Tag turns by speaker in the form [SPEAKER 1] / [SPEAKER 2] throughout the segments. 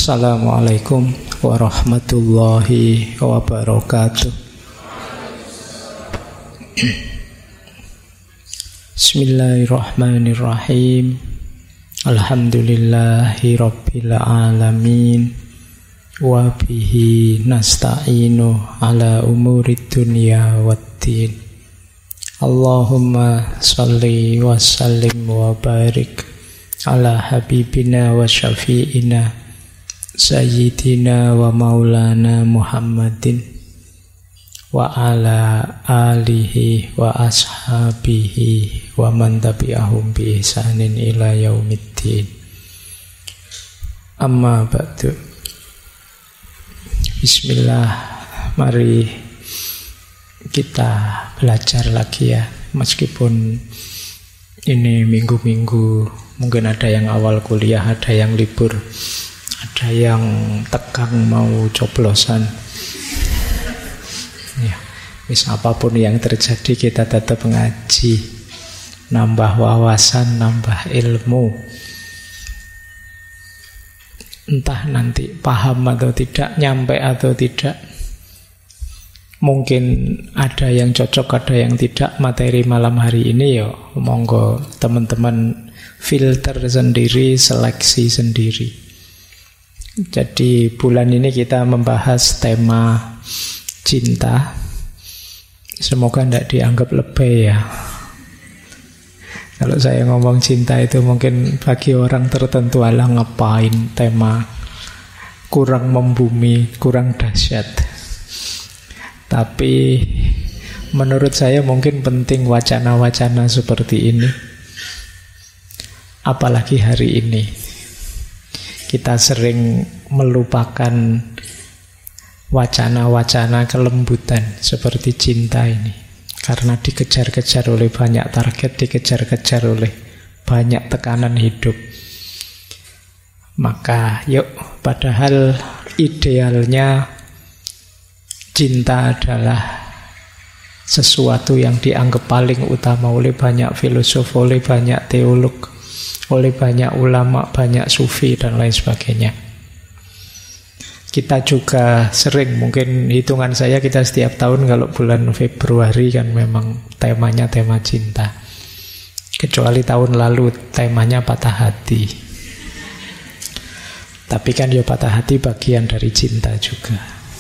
[SPEAKER 1] Assalamualaikum warahmatullahi wabarakatuh. Bismillahirrahmanirrahim. Alhamdulillahi rabbil alamin. Wa bihi nasta'inu ala umurid dunya waddin. Allahumma salli wa sallim wa barik ala habibina wa syafi'ina Sayyidina wa maulana Muhammadin wa ala alihi wa ashabihi wa man tabi'ahum bi ihsanin ila yaumiddin. Amma ba'du. Bismillah, mari kita belajar lagi ya. Meskipun ini minggu-minggu, mungkin ada yang awal kuliah, ada yang libur, ada yang tegang mau coblosan. Ya, wis apapun yang terjadi kita tetap ngaji, nambah wawasan, nambah ilmu. Entah nanti paham atau tidak, nyampe atau tidak. Mungkin ada yang cocok, ada yang tidak. Materi malam hari ini ya monggo teman-teman filter sendiri, seleksi sendiri. Jadi bulan ini kita membahas tema cinta. Semoga tidak dianggap lebay ya. Kalau saya ngomong cinta itu mungkin bagi orang tertentu, alah ngapain tema kurang membumi, kurang dahsyat. Tapi menurut saya mungkin penting wacana-wacana seperti ini. Apalagi hari ini kita sering melupakan wacana-wacana kelembutan seperti cinta ini, karena dikejar-kejar oleh banyak target, dikejar-kejar oleh banyak tekanan hidup. Maka yuk, padahal idealnya cinta adalah sesuatu yang dianggap paling utama oleh banyak filosof, oleh banyak teolog, oleh banyak ulama, banyak sufi dan lain sebagainya. Kita juga sering, mungkin hitungan saya kita setiap tahun kalau bulan Februari kan memang temanya tema cinta. Kecuali tahun lalu temanya patah hati. Tapi kan ya patah hati bagian dari cinta juga.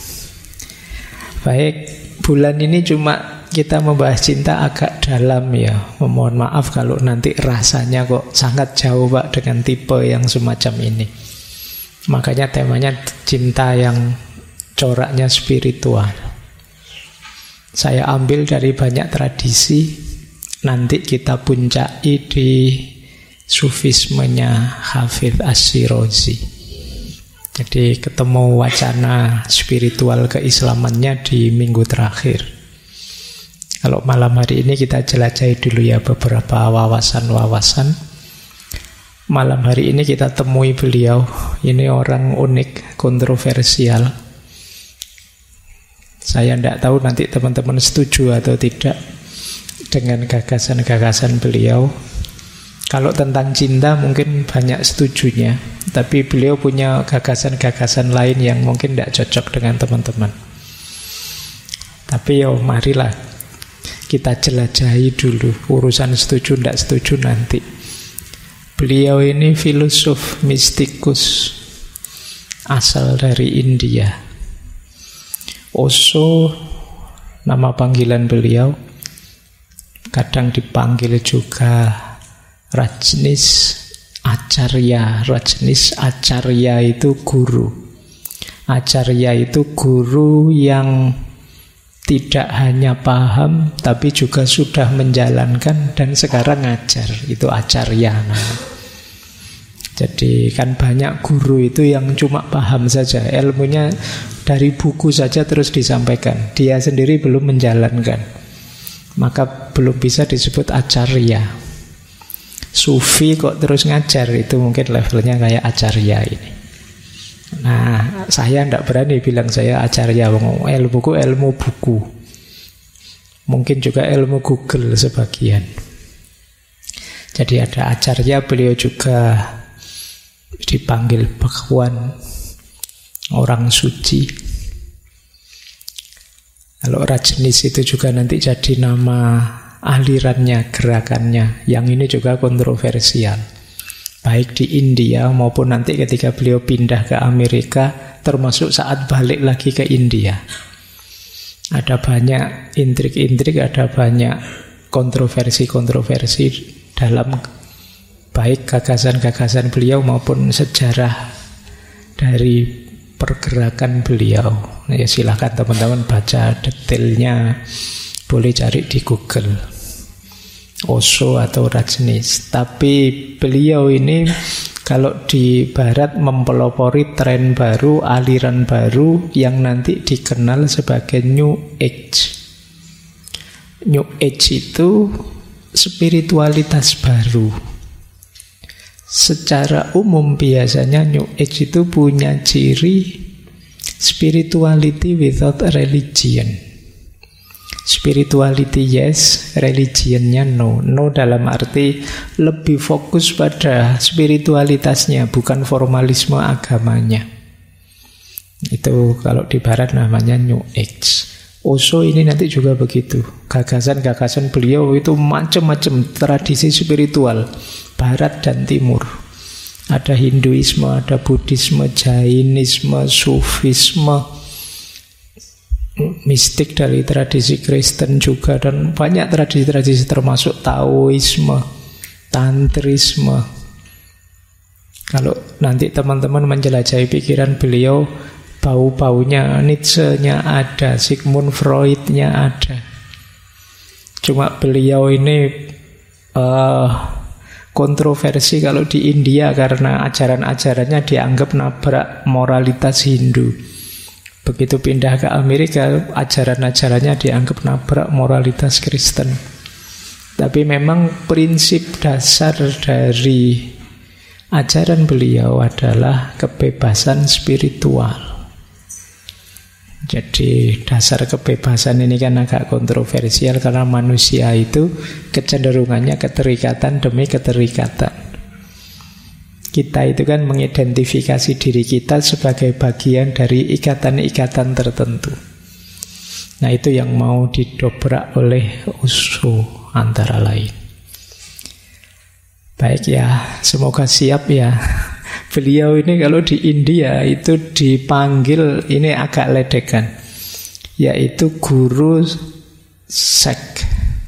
[SPEAKER 1] Baik, bulan ini cuma kita membahas cinta agak dalam ya. Mohon maaf kalau nanti rasanya kok sangat jauh Pak dengan tipe yang semacam ini. Makanya temanya cinta yang coraknya spiritual. Saya ambil dari banyak tradisi. Nanti kita puncai di sufismenya Hafidz Ash-Shirazi. Jadi ketemu wacana spiritual keislamannya di minggu terakhir. Kalau malam hari ini kita jelajahi dulu ya beberapa wawasan-wawasan. Malam hari ini kita temui beliau. Ini orang unik, kontroversial. Saya tidak tahu nanti teman-teman setuju atau tidak dengan gagasan-gagasan beliau. Kalau tentang cinta mungkin banyak setujunya, tapi beliau punya gagasan-gagasan lain yang mungkin tidak cocok dengan teman-teman. Tapi ya marilah kita jelajahi dulu. Urusan setuju tidak setuju nanti. Beliau ini filosof mistikus asal dari India. Osho nama panggilan beliau. Kadang dipanggil juga Rajneesh Acharya. Rajneesh Acharya itu guru. Acharya itu guru yang tidak hanya paham tapi juga sudah menjalankan dan sekarang ngajar. Itu Acharya namanya. Jadi kan banyak guru itu yang cuma paham saja, ilmunya dari buku saja terus disampaikan, dia sendiri belum menjalankan, maka belum bisa disebut Acharya. Sufi kok terus ngajar, itu mungkin levelnya kayak Acharya ini. Nah, saya tidak berani bilang saya Acharya. Ilmuku ilmu buku, mungkin juga ilmu Google sebagian. Jadi ada Acharya, beliau juga dipanggil Bhagwan. orang suci. Kalau Rajneesh itu juga nanti jadi nama alirannya, gerakannya. Yang ini juga kontroversial. Baik di India maupun nanti ketika beliau pindah ke Amerika, termasuk saat balik lagi ke India. Ada banyak intrik-intrik, ada banyak kontroversi-kontroversi dalam baik gagasan-gagasan beliau maupun sejarah dari pergerakan beliau. Ya silahkan teman-teman baca detailnya, boleh cari di Google, Osho atau Rajneesh. Tapi beliau ini kalau di Barat mempelopori tren baru, aliran baru yang nanti dikenal sebagai New Age. New Age itu spiritualitas baru. Secara umum biasanya New Age itu punya ciri spirituality without religion. Spirituality yes, religionnya no. No dalam arti lebih fokus pada spiritualitasnya, bukan formalisme agamanya. Itu kalau di Barat namanya New Age. Osho ini nanti juga begitu. Gagasan-gagasan beliau itu macam-macam tradisi spiritual, Barat dan Timur. Ada Hinduisme, ada Buddhisme, Jainisme, Sufisme, mistik dari tradisi Kristen juga, dan banyak tradisi-tradisi termasuk Taoisme, Tantrisme. Kalau nanti teman-teman menjelajahi pikiran beliau, bau-baunya Nietzsche-nya ada, Sigmund Freud-nya ada. Cuma beliau ini kontroversi kalau di India karena ajaran-ajarannya dianggap nabrak moralitas Hindu. Begitu pindah ke Amerika, ajaran-ajarannya dianggap nabrak moralitas Kristen. Tapi memang prinsip dasar dari ajaran beliau adalah kebebasan spiritual. Jadi dasar kebebasan ini kan agak kontroversial karena manusia itu kecenderungannya keterikatan demi keterikatan. Kita itu kan mengidentifikasi diri kita sebagai bagian dari ikatan-ikatan tertentu. Nah itu yang mau didobrak oleh Osho antara lain. Baik ya, semoga siap ya. Beliau ini kalau di India itu dipanggil, ini agak ledekan, yaitu guru sek.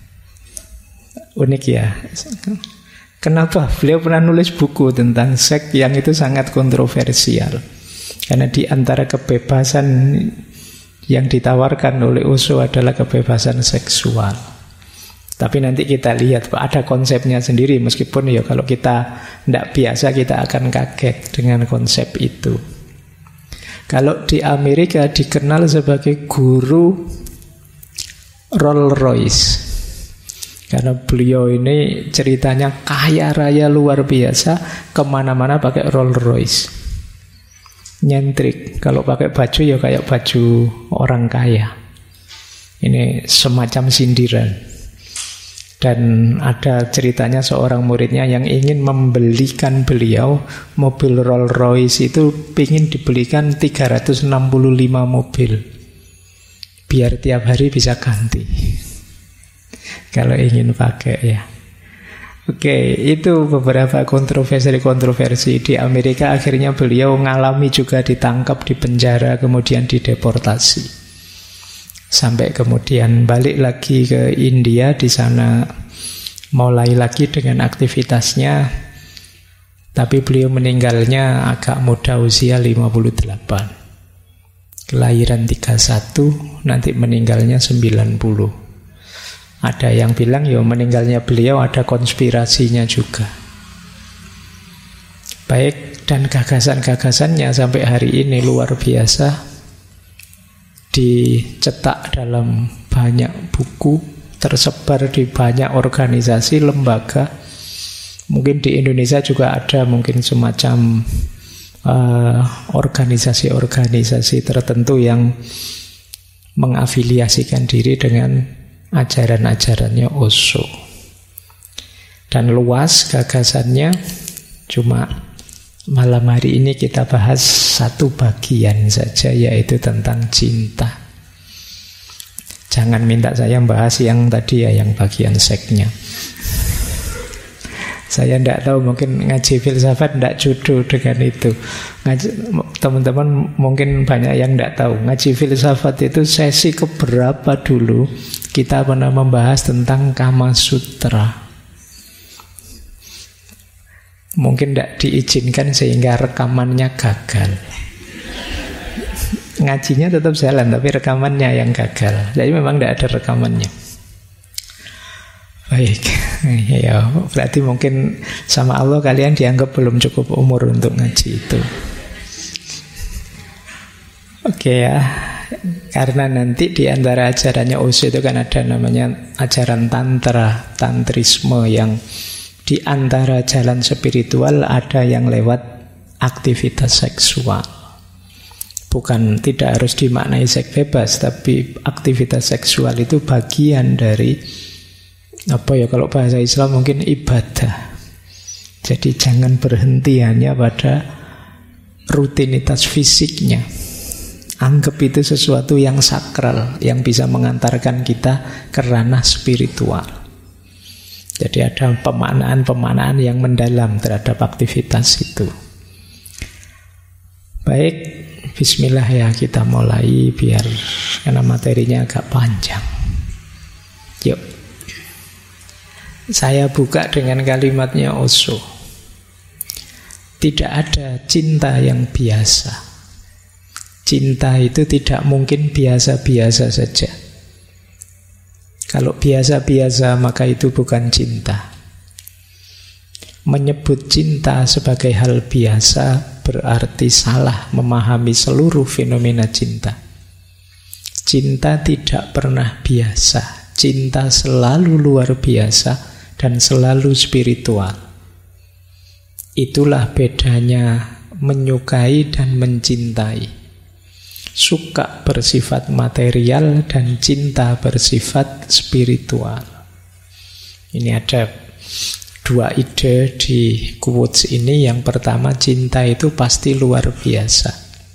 [SPEAKER 1] Unik ya. Kenapa? Beliau pernah nulis buku tentang sek yang itu sangat kontroversial. Karena di antara kebebasan yang ditawarkan oleh Osho adalah kebebasan seksual. Tapi nanti kita lihat ada konsepnya sendiri, meskipun ya kalau kita tidak biasa kita akan kaget dengan konsep itu. Kalau di Amerika dikenal sebagai guru Rolls Royce, karena beliau ini ceritanya kaya raya luar biasa, kemana-mana pakai Rolls Royce, nyentrik. Kalau pakai baju ya kayak baju orang kaya. Ini semacam sindiran. Dan ada ceritanya seorang muridnya yang ingin membelikan beliau mobil Rolls Royce itu, ingin dibelikan 365 mobil biar tiap hari bisa ganti kalau ingin pakai ya. Oke, itu beberapa kontroversi di Amerika. Akhirnya beliau ngalami juga ditangkap, dipenjara, kemudian dideportasi. Sampai kemudian balik lagi ke India, di sana mulai lagi dengan aktivitasnya. Tapi beliau meninggalnya agak muda, usia 58. Kelahiran 31, nanti meninggalnya 90. Ada yang bilang ya meninggalnya beliau ada konspirasinya juga. Baik, dan gagasan-gagasannya sampai hari ini luar biasa. Dicetak dalam banyak buku, tersebar di banyak organisasi, lembaga. Mungkin di Indonesia juga ada mungkin semacam organisasi-organisasi tertentu yang mengafiliasikan diri dengan ajaran-ajarannya Osho. Dan luas gagasannya, cuma Malam hari ini kita bahas satu bagian saja, yaitu tentang cinta. Jangan minta saya bahas yang tadi ya, yang bagian seksnya. Saya tidak tahu, mungkin ngaji filsafat tidak jodoh dengan itu. Teman-teman mungkin banyak yang tidak tahu. Ngaji filsafat itu sesi keberapa dulu kita pernah membahas tentang Kama Sutra. Mungkin tidak diizinkan sehingga rekamannya gagal. Ngajinya tetap jalan, tapi rekamannya yang gagal. Jadi memang tidak ada rekamannya. Baik, ya, berarti mungkin sama Allah kalian dianggap belum cukup umur untuk ngaji itu. Oke ya, karena nanti di antara ajarannya Osho itu kan ada namanya ajaran tantra, tantrisme, yang di antara jalan spiritual ada yang lewat aktivitas seksual. Bukan, tidak harus dimaknai seks bebas, tapi aktivitas seksual itu bagian dari apa ya, kalau bahasa Islam mungkin ibadah. Jadi jangan berhenti hanya pada rutinitas fisiknya. Anggap itu sesuatu yang sakral, yang bisa mengantarkan kita ke ranah spiritual. Jadi ada pemaknaan-pemaknaan yang mendalam terhadap aktivitas itu. Baik, bismillah ya, kita mulai biar karena materinya agak panjang. Yuk. Saya buka dengan kalimatnya Osho. Tidak ada cinta yang biasa. Cinta itu tidak mungkin biasa-biasa saja. Kalau biasa-biasa maka itu bukan cinta. Menyebut cinta sebagai hal biasa berarti salah memahami seluruh fenomena cinta. Cinta tidak pernah biasa. Cinta selalu luar biasa dan selalu spiritual. Itulah bedanya menyukai dan mencintai. Suka bersifat material dan cinta bersifat spiritual. Ini ada dua ide di quotes ini. Yang pertama, cinta itu pasti luar biasa.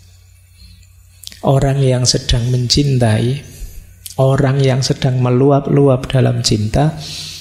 [SPEAKER 1] Orang yang sedang mencintai, orang yang sedang meluap-luap dalam cinta,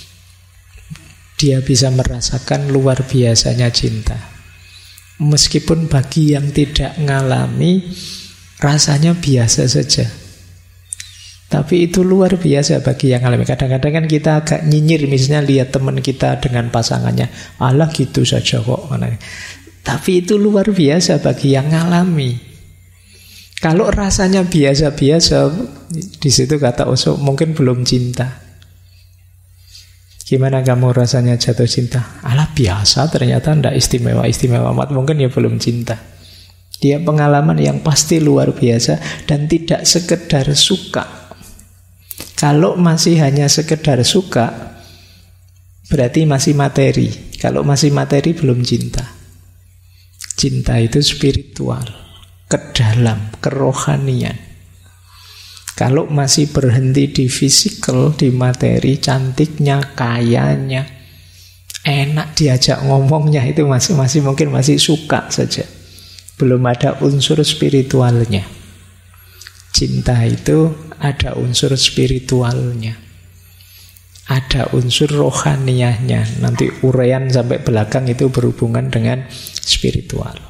[SPEAKER 1] dia bisa merasakan luar biasanya cinta. Meskipun bagi yang tidak ngalami, rasanya biasa saja. Tapi itu luar biasa bagi yang ngalami. Kadang-kadang kan kita agak nyinyir, misalnya lihat teman kita dengan pasangannya, alah gitu saja kok. Tapi itu luar biasa bagi yang ngalami. Kalau rasanya biasa-biasa, di situ kata Osho mungkin belum cinta. Gimana kamu rasanya jatuh cinta? Alah biasa, ternyata tidak istimewa-istimewa amat. Mungkin ya belum cinta. Dia pengalaman yang pasti luar biasa dan tidak sekedar suka. Kalau masih hanya sekedar suka, berarti masih materi. Kalau masih materi belum cinta. Cinta itu spiritual, ke dalam, kerohanian. Kalau masih berhenti di fisikal, di materi, cantiknya, kayanya, enak diajak ngomongnya, itu masih mungkin masih suka saja. Belum ada unsur spiritualnya. Cinta itu ada unsur spiritualnya. Ada unsur rohaniahnya. Nanti uraian sampai belakang itu berhubungan dengan spiritual.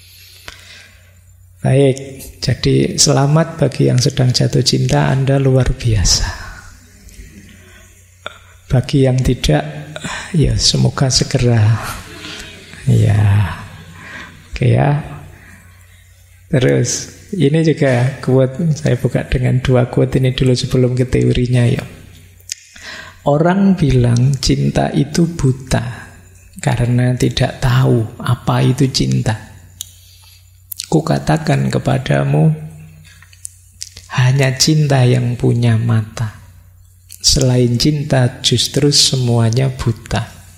[SPEAKER 1] Baik, jadi selamat bagi yang sedang jatuh cinta, Anda luar biasa. Bagi yang tidak, ya semoga segera. Ya, oke ya. Terus, ini juga quote, saya buka dengan dua quote ini dulu sebelum ke teorinya ya. Orang bilang cinta itu buta karena tidak tahu apa itu cinta. Kukatakan kepadamu, hanya cinta yang punya mata. Selain cinta justru semuanya buta.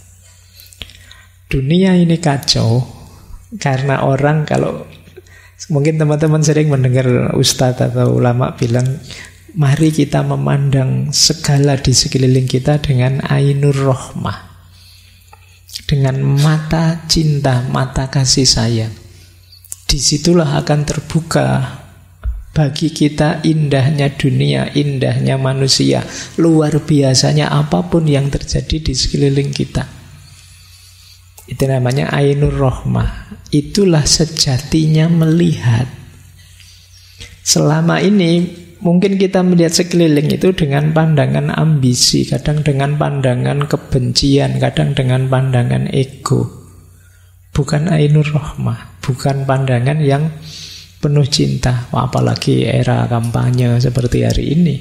[SPEAKER 1] Dunia ini kacau karena orang, kalau mungkin teman-teman sering mendengar ustadz atau ulama bilang, mari kita memandang segala di sekeliling kita dengan ainur rohmah. dengan mata cinta, mata kasih sayang. Disitulah akan terbuka bagi kita indahnya dunia, indahnya manusia, luar biasanya apapun yang terjadi di sekeliling kita. Itu namanya Ainur Rohmah. Itulah sejatinya melihat. Selama ini mungkin kita melihat sekeliling itu dengan pandangan ambisi, kadang dengan pandangan kebencian, kadang dengan pandangan ego. Bukan Ainur Rohmah, bukan pandangan yang penuh cinta. Apalagi era kampanye seperti hari ini,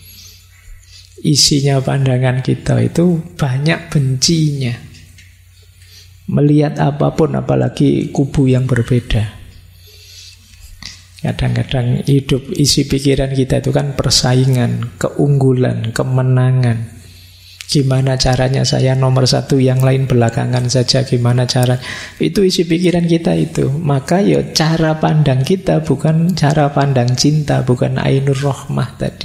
[SPEAKER 1] isinya pandangan kita itu banyak bencinya. Melihat apapun, apalagi kubu yang berbeda. Kadang-kadang hidup, isi pikiran kita itu kan persaingan, keunggulan, kemenangan. Gimana caranya saya nomor satu, yang lain belakangan saja, gimana cara. Itu isi pikiran kita itu. Maka ya cara pandang kita bukan cara pandang cinta, bukan Ainur Rohmah tadi.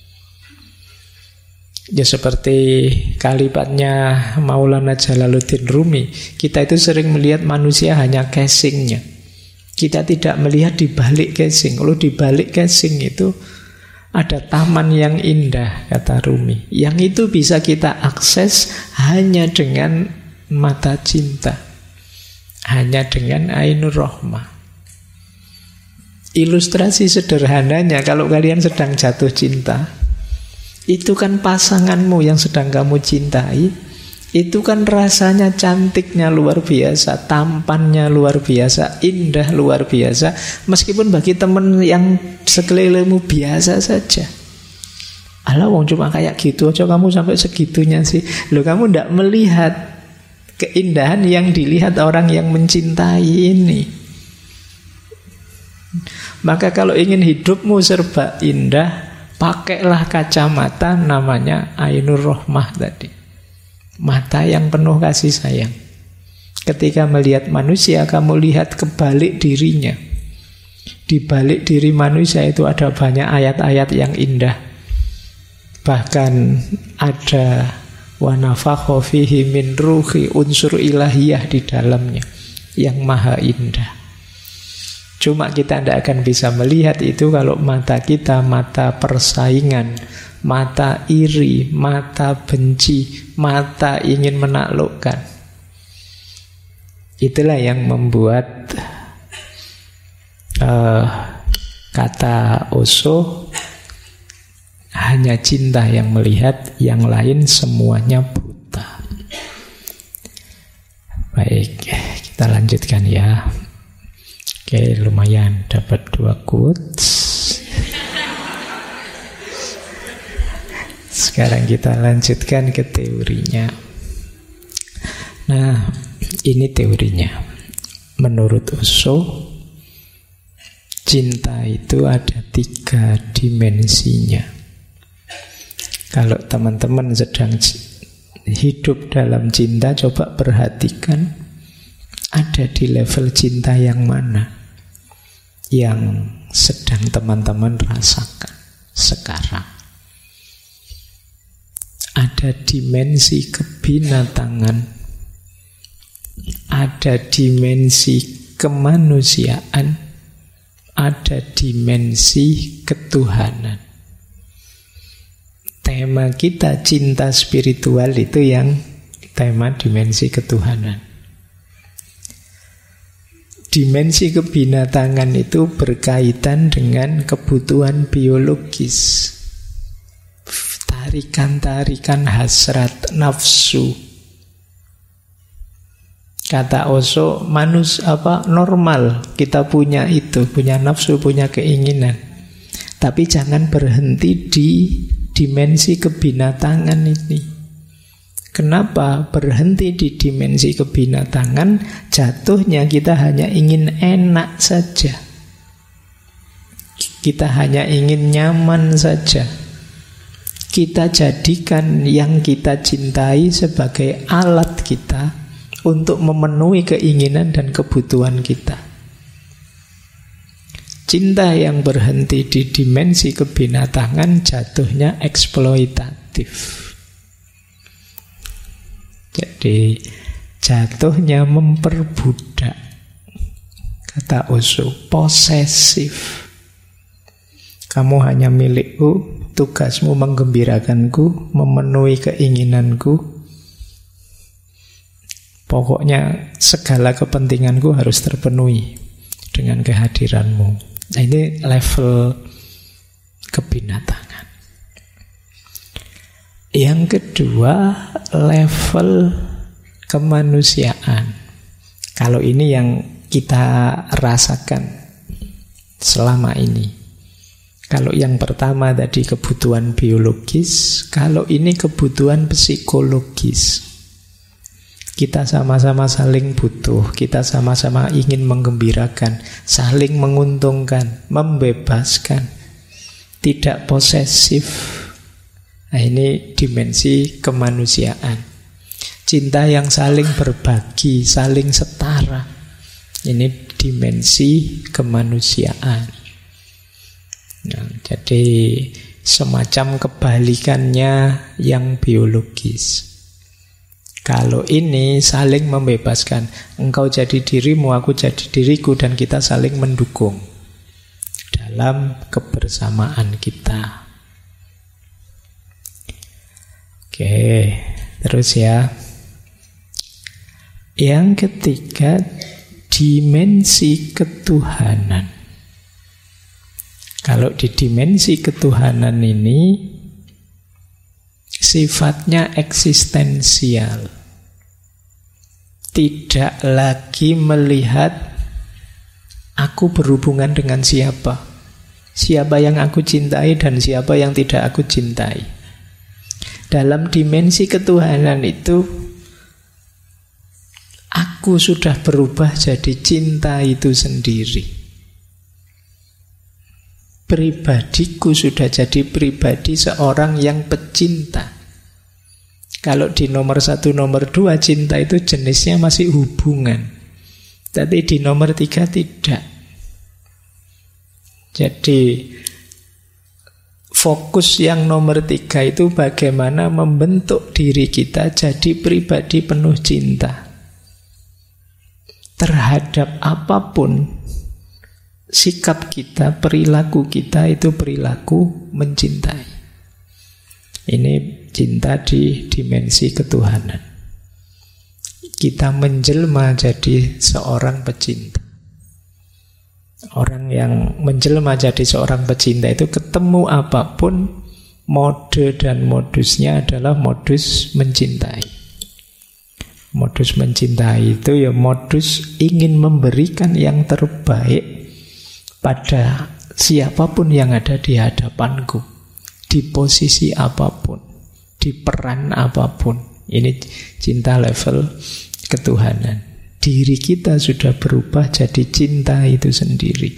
[SPEAKER 1] Ya seperti kalimatnya Maulana Jalaluddin Rumi, kita itu sering melihat manusia hanya casingnya. Kita tidak melihat di balik casing. Kalau di balik casing itu ada taman yang indah, kata Rumi. Yang itu bisa kita akses hanya dengan mata cinta, hanya dengan Ainur Rohmah. Ilustrasi sederhananya, kalau kalian sedang jatuh cinta, itu kan pasanganmu yang sedang kamu cintai. Itu kan rasanya cantiknya luar biasa, tampannya luar biasa, indah luar biasa. Meskipun bagi teman yang sekelilingmu biasa saja. Alah wong cuma kayak gitu aja kamu sampai segitunya sih. Loh, kamu tidak melihat keindahan yang dilihat orang yang mencintai ini. Maka kalau ingin hidupmu serba indah, pakailah kacamata namanya Ainur Rohmah tadi. Mata yang penuh kasih sayang. Ketika melihat manusia, kamu lihat kebalik dirinya. Di balik diri manusia itu ada banyak ayat-ayat yang indah. Bahkan ada wa nafakha fihi min ruhi, unsur ilahiyah di dalamnya yang maha indah. Cuma kita tidak akan bisa melihat itu kalau mata kita mata persaingan, mata iri, mata benci, mata ingin menaklukkan. Itulah yang membuat kata Osho, hanya cinta yang melihat, yang lain semuanya buta. Baik, kita lanjutkan ya. Oke, lumayan dapat 2 quotes. Sekarang kita lanjutkan ke teorinya. Nah, ini teorinya. Menurut Osho, cinta itu ada 3 dimensinya. Kalau teman-teman sedang hidup dalam cinta, coba perhatikan ada di level cinta yang mana yang sedang teman-teman rasakan sekarang. Ada dimensi kebinatangan, ada dimensi kemanusiaan, ada dimensi ketuhanan. Tema kita cinta spiritual itu yang tema dimensi ketuhanan. Dimensi kebinatangan itu berkaitan dengan kebutuhan biologis, tarikan-tarikan hasrat nafsu. Kata Osho, normal kita punya itu, punya nafsu, punya keinginan. Tapi jangan berhenti di dimensi kebinatangan ini. Kenapa berhenti di dimensi kebinatangan? Jatuhnya kita hanya ingin enak saja. Kita hanya ingin nyaman saja. Kita jadikan yang kita cintai sebagai alat kita untuk memenuhi keinginan dan kebutuhan kita. Cinta yang berhenti di dimensi kebinatangan jatuhnya eksploitatif. Jadi Jatuhnya memperbudak. Kata Osho, posesif. Kamu hanya milikku, tugasmu menggembirakanku, memenuhi keinginanku. Pokoknya segala kepentinganku harus terpenuhi dengan kehadiranmu. Nah, ini level kebinatangan. Yang kedua, level kemanusiaan. Kalau ini yang kita rasakan selama ini. Kalau yang pertama tadi kebutuhan biologis, kalau ini kebutuhan psikologis. Kita sama-sama saling butuh, kita sama-sama ingin menggembirakan, saling menguntungkan, membebaskan, tidak posesif. Nah, ini dimensi kemanusiaan. Cinta yang saling berbagi, saling setara. Ini dimensi kemanusiaan. Nah, jadi semacam kebalikannya yang biologis. Kalau ini saling membebaskan. Engkau jadi dirimu, aku jadi diriku, dan kita saling mendukung dalam kebersamaan kita. Oke, terus ya. Yang ketiga, dimensi ketuhanan. Kalau di dimensi ketuhanan ini sifatnya eksistensial. Tidak lagi melihat aku berhubungan dengan siapa. Siapa yang aku cintai dan siapa yang tidak aku cintai. Dalam dimensi ketuhanan itu aku sudah berubah jadi cinta itu sendiri. Pribadiku sudah jadi pribadi seorang yang pecinta. Kalau di nomor 1, nomor 2 cinta itu jenisnya masih hubungan. Tapi di nomor 3 tidak. Jadi fokus yang nomor 3 itu bagaimana membentuk diri kita jadi pribadi penuh cinta. Terhadap apapun, sikap kita, perilaku kita itu perilaku mencintai. Ini cinta di dimensi ketuhanan. Kita menjelma jadi seorang pecinta. Orang yang menjelma jadi seorang pecinta itu ketemu apapun, mode dan modusnya adalah modus mencintai. Modus mencintai itu ya modus ingin memberikan yang terbaik pada siapapun yang ada di hadapanku, di posisi apapun, di peran apapun. Ini cinta level ketuhanan. Diri kita sudah berubah jadi cinta itu sendiri.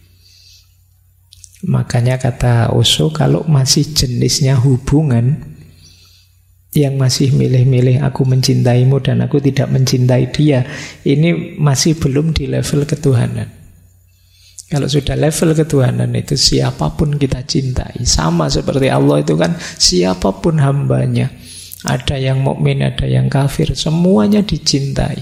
[SPEAKER 1] Makanya kata Osho, kalau masih jenisnya hubungan, yang masih milih-milih aku mencintaimu dan aku tidak mencintai dia, ini masih belum di level ketuhanan. Kalau sudah level ketuhanan itu siapapun kita cintai. Sama seperti Allah itu kan siapapun hambanya. Ada yang mukmin, ada yang kafir, semuanya dicintai.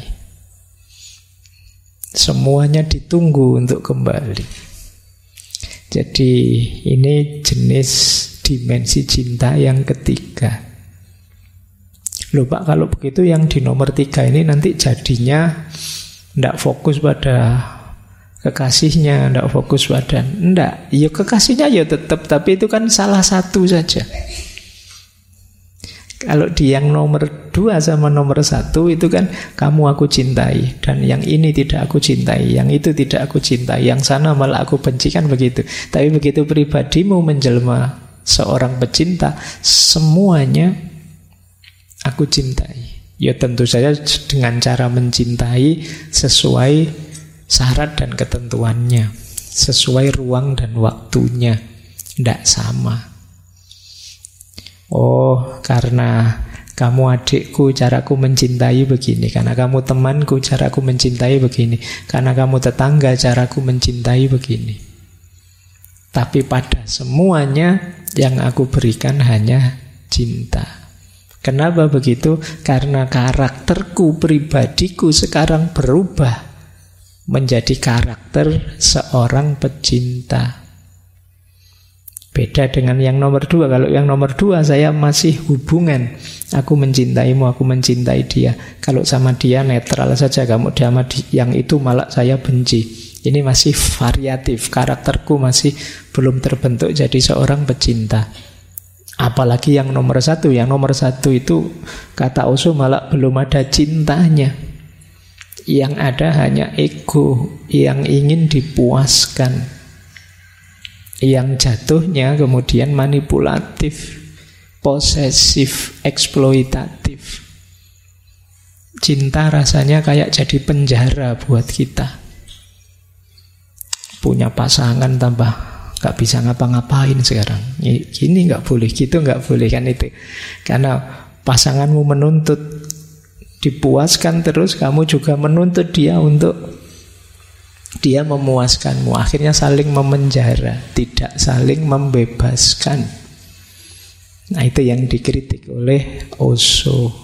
[SPEAKER 1] Semuanya ditunggu untuk kembali. Jadi ini jenis dimensi cinta yang ketiga. Loh Pak, kalau begitu yang di nomor 3 ini nanti jadinya tidak fokus pada kekasihnya, tidak fokus pada... Tidak, ya kekasihnya ya tetap, tapi itu kan salah satu saja. Kalau di yang nomor 2 sama nomor 1 itu kan kamu aku cintai, dan yang ini tidak aku cintai, yang itu tidak aku cintai, yang sana malah aku benci, kan begitu. Tapi begitu pribadimu menjelma seorang pecinta, semuanya aku cintai. Ya tentu saja dengan cara mencintai sesuai syarat dan ketentuannya, sesuai ruang dan waktunya. Tidak sama. Oh, karena kamu adikku, caraku mencintai begini. Karena kamu temanku, caraku mencintai begini. Karena kamu tetangga, caraku mencintai begini. Tapi pada semuanya yang aku berikan hanya cinta. Kenapa begitu? Karena karakterku pribadiku sekarang berubah menjadi karakter seorang pecinta. Beda dengan yang nomor 2. Kalau yang nomor 2 saya masih hubungan. Aku mencintaimu, aku mencintai dia. Kalau sama dia netral saja. Kamu sama yang itu malah saya benci. Ini masih variatif. Karakterku masih belum terbentuk jadi seorang pecinta. Apalagi yang nomor 1. Yang nomor 1 itu kata Osho malah belum ada cintanya. Yang ada hanya ego yang ingin dipuaskan, yang jatuhnya kemudian manipulatif, posesif, eksploitatif. Cinta rasanya kayak jadi penjara buat kita. Punya pasangan tambah gak bisa ngapa-ngapain sekarang. Gini gak boleh, gitu gak boleh, kan itu. Karena pasanganmu menuntut dipuaskan terus, kamu juga menuntut dia untuk dia memuaskanmu. Akhirnya saling memenjara, tidak saling membebaskan. Nah, itu yang dikritik oleh Osho.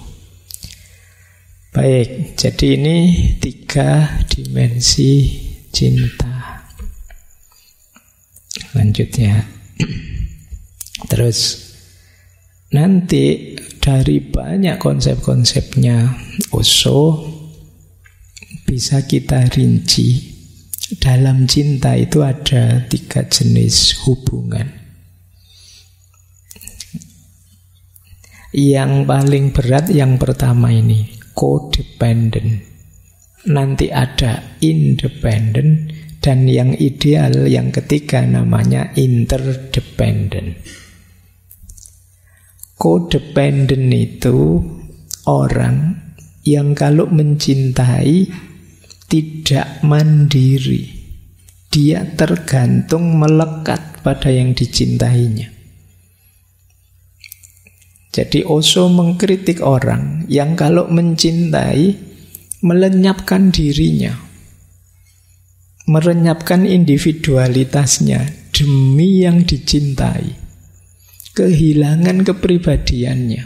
[SPEAKER 1] Baik, jadi ini 3 dimensi cinta. Lanjutnya. Terus nanti dari banyak konsep-konsepnya Osho bisa kita rinci. Dalam cinta itu ada 3 jenis hubungan. Yang paling berat yang pertama ini, codependent. Nanti ada independent. Dan yang ideal yang ketiga namanya interdependent. Codependent itu orang yang kalau mencintai tidak mandiri. Dia tergantung, melekat pada yang dicintainya. Jadi Osho mengkritik orang yang kalau mencintai melenyapkan dirinya, merenyapkan individualitasnya demi yang dicintai, kehilangan kepribadiannya.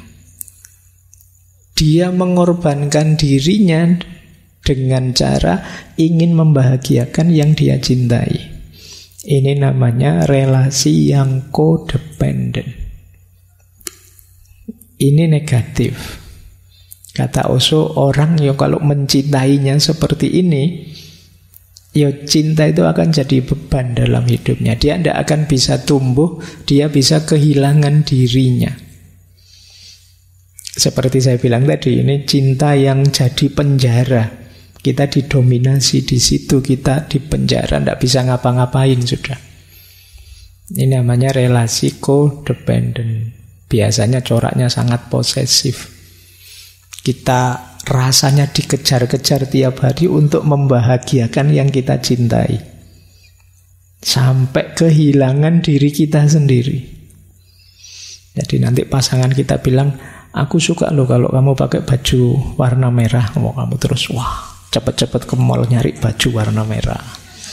[SPEAKER 1] Dia mengorbankan dirinya dengan cara ingin membahagiakan yang dia cintai. Ini namanya relasi yang codependent. Ini negatif. Kata Osho, orang yang kalau mencintainya seperti ini, ya cinta itu akan jadi beban dalam hidupnya. Dia tidak akan bisa tumbuh, dia bisa kehilangan dirinya. Seperti saya bilang tadi, ini cinta yang jadi penjara. Kita didominasi di situ, kita di penjara, tidak bisa ngapa-ngapain sudah. Ini namanya relasi codependent. Biasanya coraknya sangat posesif. Kita rasanya dikejar-kejar tiap hari untuk membahagiakan yang kita cintai, sampai kehilangan diri kita sendiri. Jadi nanti pasangan kita bilang, aku suka loh kalau kamu pakai baju warna merah. Kamu terus, wah, cepet-cepet ke mall nyari baju warna merah.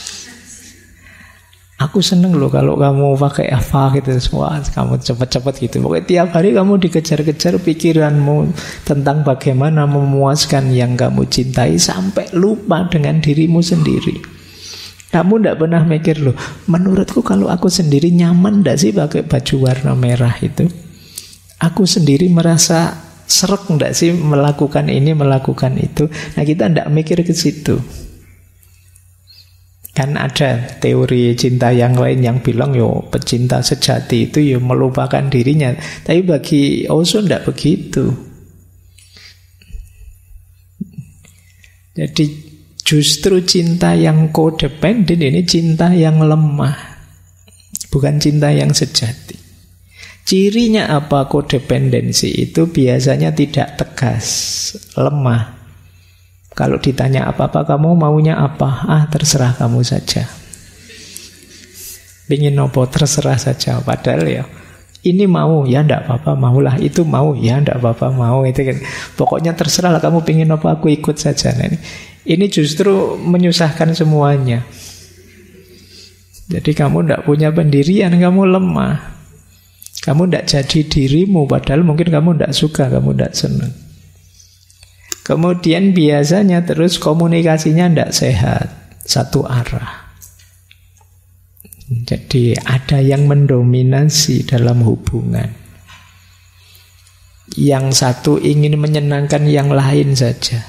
[SPEAKER 1] Aku seneng loh kalau kamu pakai apa gitu, wah, kamu cepet-cepet gitu. Pokoknya tiap hari kamu dikejar-kejar pikiranmu tentang bagaimana memuaskan yang kamu cintai sampai lupa dengan dirimu sendiri. Kamu tidak pernah mikir loh, menurutku kalau aku sendiri nyaman tidak sih pakai baju warna merah itu? Aku sendiri merasa srek tidak sih melakukan ini, melakukan itu? Nah, kita tidak mikir ke situ. Kan ada teori cinta yang lain yang bilang yo pecinta sejati itu yo melupakan dirinya. Tapi bagi Osho tidak begitu. Jadi justru cinta yang codependent ini cinta yang lemah, bukan cinta yang sejati. Cirinya apa codependency itu? Biasanya tidak tegas, lemah. Kalau ditanya apa-apa, kamu maunya apa? Ah, terserah kamu saja. Pingin nopo, terserah saja. Padahal ya, ini mau, ya ndak apa-apa, maulah. Itu mau, ya ndak apa-apa, mau. Itu kan. Pokoknya terserah lah, kamu pingin nopo, aku ikut saja. Nah, ini justru menyusahkan semuanya. Jadi kamu ndak punya pendirian, kamu lemah. Kamu tidak jadi dirimu, padahal mungkin kamu tidak suka, kamu tidak senang. Kemudian biasanya terus komunikasinya tidak sehat, satu arah. Jadi ada yang mendominasi dalam hubungan. Yang satu ingin menyenangkan yang lain saja.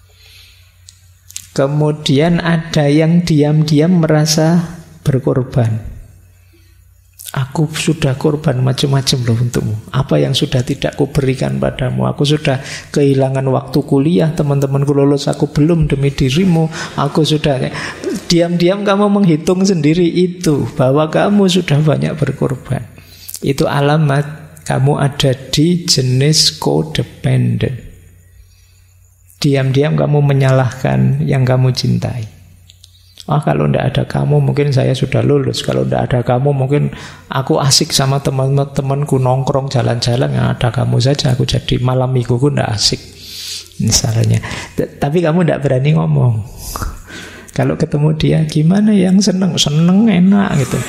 [SPEAKER 1] Kemudian ada yang diam-diam merasa berkorban. Aku sudah korban macam-macam loh untukmu. Apa yang sudah tidak kuberikan padamu? Aku sudah kehilangan waktu kuliah, teman-temanku lulus, aku belum demi dirimu. Aku sudah... Diam-diam kamu menghitung sendiri itu, bahwa kamu sudah banyak berkorban. Itu alamat kamu ada di jenis codependent. Diam-diam kamu menyalahkan yang kamu cintai. Kalau tidak ada kamu mungkin saya sudah lulus. Kalau tidak ada kamu mungkin aku asik sama teman-temanku nongkrong jalan-jalan. Yang ada kamu saja aku jadi malam mingguku tidak asik misalnya. Tapi kamu tidak berani ngomong. Kalau ketemu dia, gimana yang seneng enak gitu.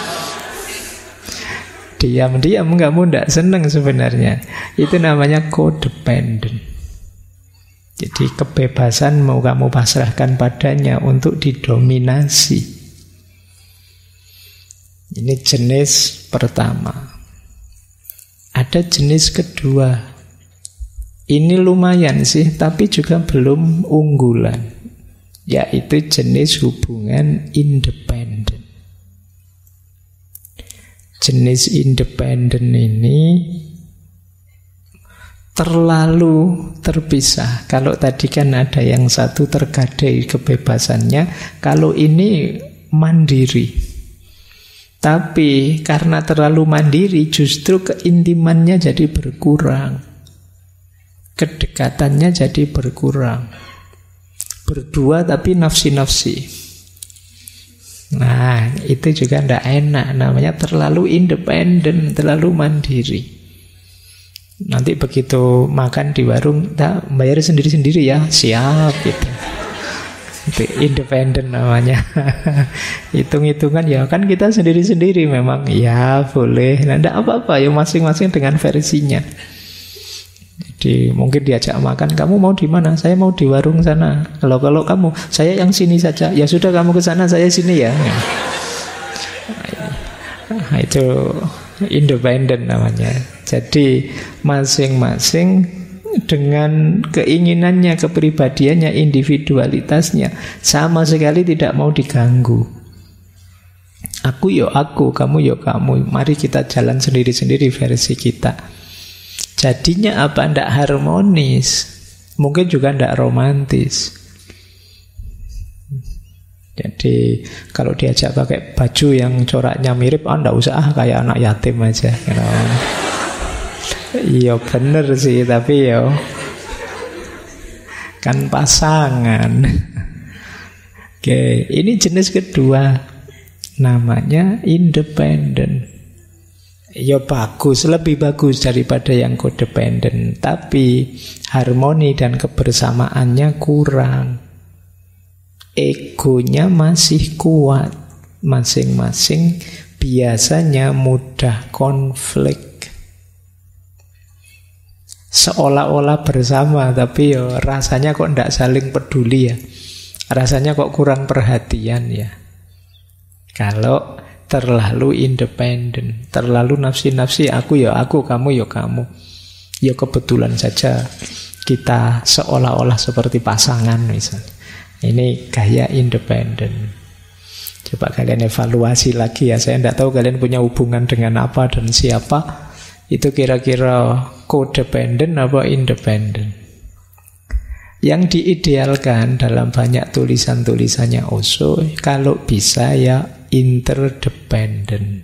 [SPEAKER 1] Diam-diam kamu tidak seneng sebenarnya. Itu namanya codependent. Jadi kebebasan mau kamu pasrahkan padanya untuk didominasi. Ini jenis pertama. Ada jenis kedua. Ini lumayan sih, tapi juga belum unggulan. Yaitu jenis hubungan independen. Jenis independen ini terlalu terpisah. Kalau tadi kan ada yang satu tergadai kebebasannya, kalau ini mandiri. Tapi karena terlalu mandiri justru keintimannya jadi berkurang. Kedekatannya jadi berkurang. Berdua tapi nafsi-nafsi. Nah, itu juga tidak enak. Namanya terlalu independen, terlalu mandiri. Nanti begitu makan di warung, tak bayar sendiri-sendiri ya, siap gitu. Itu independen namanya. Hitung-hitungan ya kan kita sendiri-sendiri memang, ya boleh. Nah, tidak apa-apa ya, masing-masing dengan versinya. Jadi mungkin diajak makan, kamu mau di mana? Saya mau di warung sana. Kalau kamu, saya yang sini saja. Ya sudah kamu ke sana, saya sini ya. Nah, itu independen namanya. Jadi masing-masing dengan keinginannya, kepribadiannya, individualitasnya sama sekali tidak mau diganggu. Aku yo aku, kamu yo kamu. Mari kita jalan sendiri-sendiri versi kita. Jadinya apa? Ndak harmonis. Mungkin juga ndak romantis. Jadi kalau diajak pakai baju yang coraknya mirip, ndak usah kayak anak yatim aja. Iya bener sih, tapi yo kan pasangan. Oke, ini jenis kedua, namanya independen. Ya bagus, lebih bagus daripada yang codependent, tapi harmoni dan kebersamaannya kurang. Egonya masih kuat, masing-masing biasanya mudah konflik. Seolah-olah bersama, tapi ya rasanya kok tidak saling peduli ya. Rasanya kok kurang perhatian ya. Kalau terlalu independen, terlalu nafsi-nafsi, aku ya aku, kamu ya kamu. Ya kebetulan saja kita seolah-olah seperti pasangan misalnya. Ini gaya independen. Coba kalian evaluasi lagi ya. Saya tidak tahu kalian punya hubungan dengan apa dan siapa. Itu kira-kira codependent apa independen? Yang diidealkan dalam banyak tulisan-tulisannya Osho, kalau bisa ya interdependent.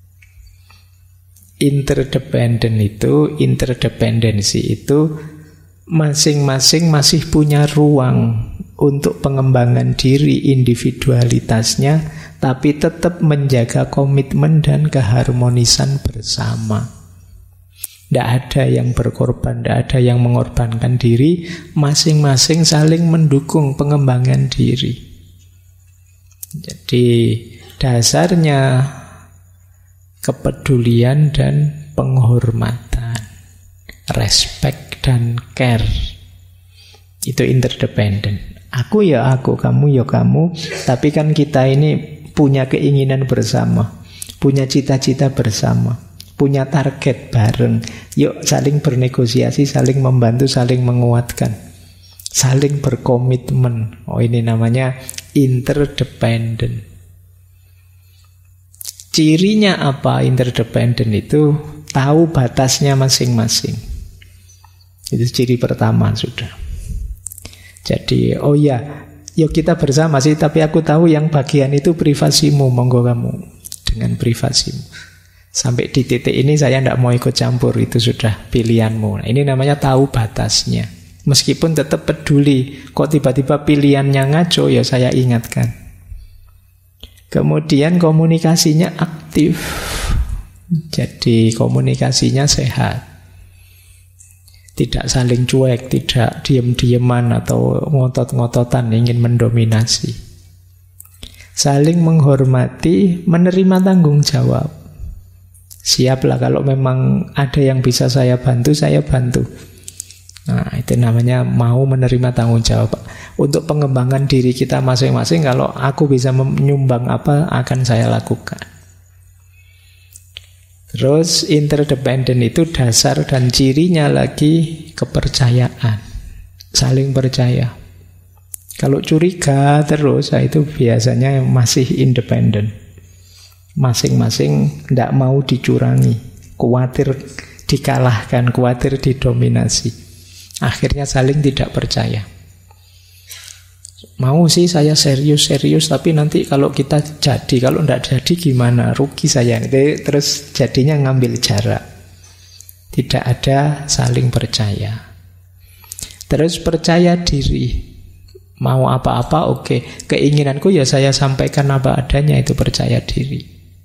[SPEAKER 1] Interdependensi itu masing-masing masih punya ruang untuk pengembangan diri individualitasnya, tapi tetap menjaga komitmen dan keharmonisan bersama. Tidak ada yang berkorban, tidak ada yang mengorbankan diri, masing-masing saling mendukung pengembangan diri. Jadi dasarnya kepedulian dan penghormatan, respect dan care. Itu interdependent. Aku ya aku, kamu ya kamu, tapi kan kita ini punya keinginan bersama, punya cita-cita bersama, punya target bareng. Yuk saling bernegosiasi, saling membantu, saling menguatkan, saling berkomitmen. Oh, ini namanya interdependent. Cirinya apa interdependent itu? Tahu batasnya masing-masing. Itu ciri pertama sudah. Jadi, oh ya, yuk kita bersama sih, tapi aku tahu yang bagian itu privasimu, monggo kamu dengan privasimu. Sampai di titik ini saya tidak mau ikut campur, itu sudah pilihanmu. Nah, ini namanya tahu batasnya. Meskipun tetap peduli, kok tiba-tiba pilihannya ngaco, ya saya ingatkan. Kemudian komunikasinya aktif. Jadi komunikasinya sehat. Tidak saling cuek, tidak diam-diaman atau ngotot-ngototan ingin mendominasi. Saling menghormati, menerima tanggung jawab. Siaplah kalau memang ada yang bisa saya bantu, saya bantu. Nah, itu namanya mau menerima tanggung jawab. Untuk pengembangan diri kita masing-masing, kalau aku bisa menyumbang apa, akan saya lakukan. Terus interdependent itu dasar dan cirinya lagi kepercayaan, saling percaya. Kalau curiga terus, itu biasanya masih independen. Masing-masing tidak mau dicurangi, khawatir dikalahkan, khawatir didominasi. Akhirnya saling tidak percaya. Mau sih saya serius-serius, tapi nanti kalau kita jadi, kalau tidak jadi gimana? Rugi saya. Terus jadinya ngambil jarak. Tidak ada saling percaya. Terus percaya diri. Mau apa-apa, oke. Keinginanku ya saya sampaikan apa adanya, itu percaya diri.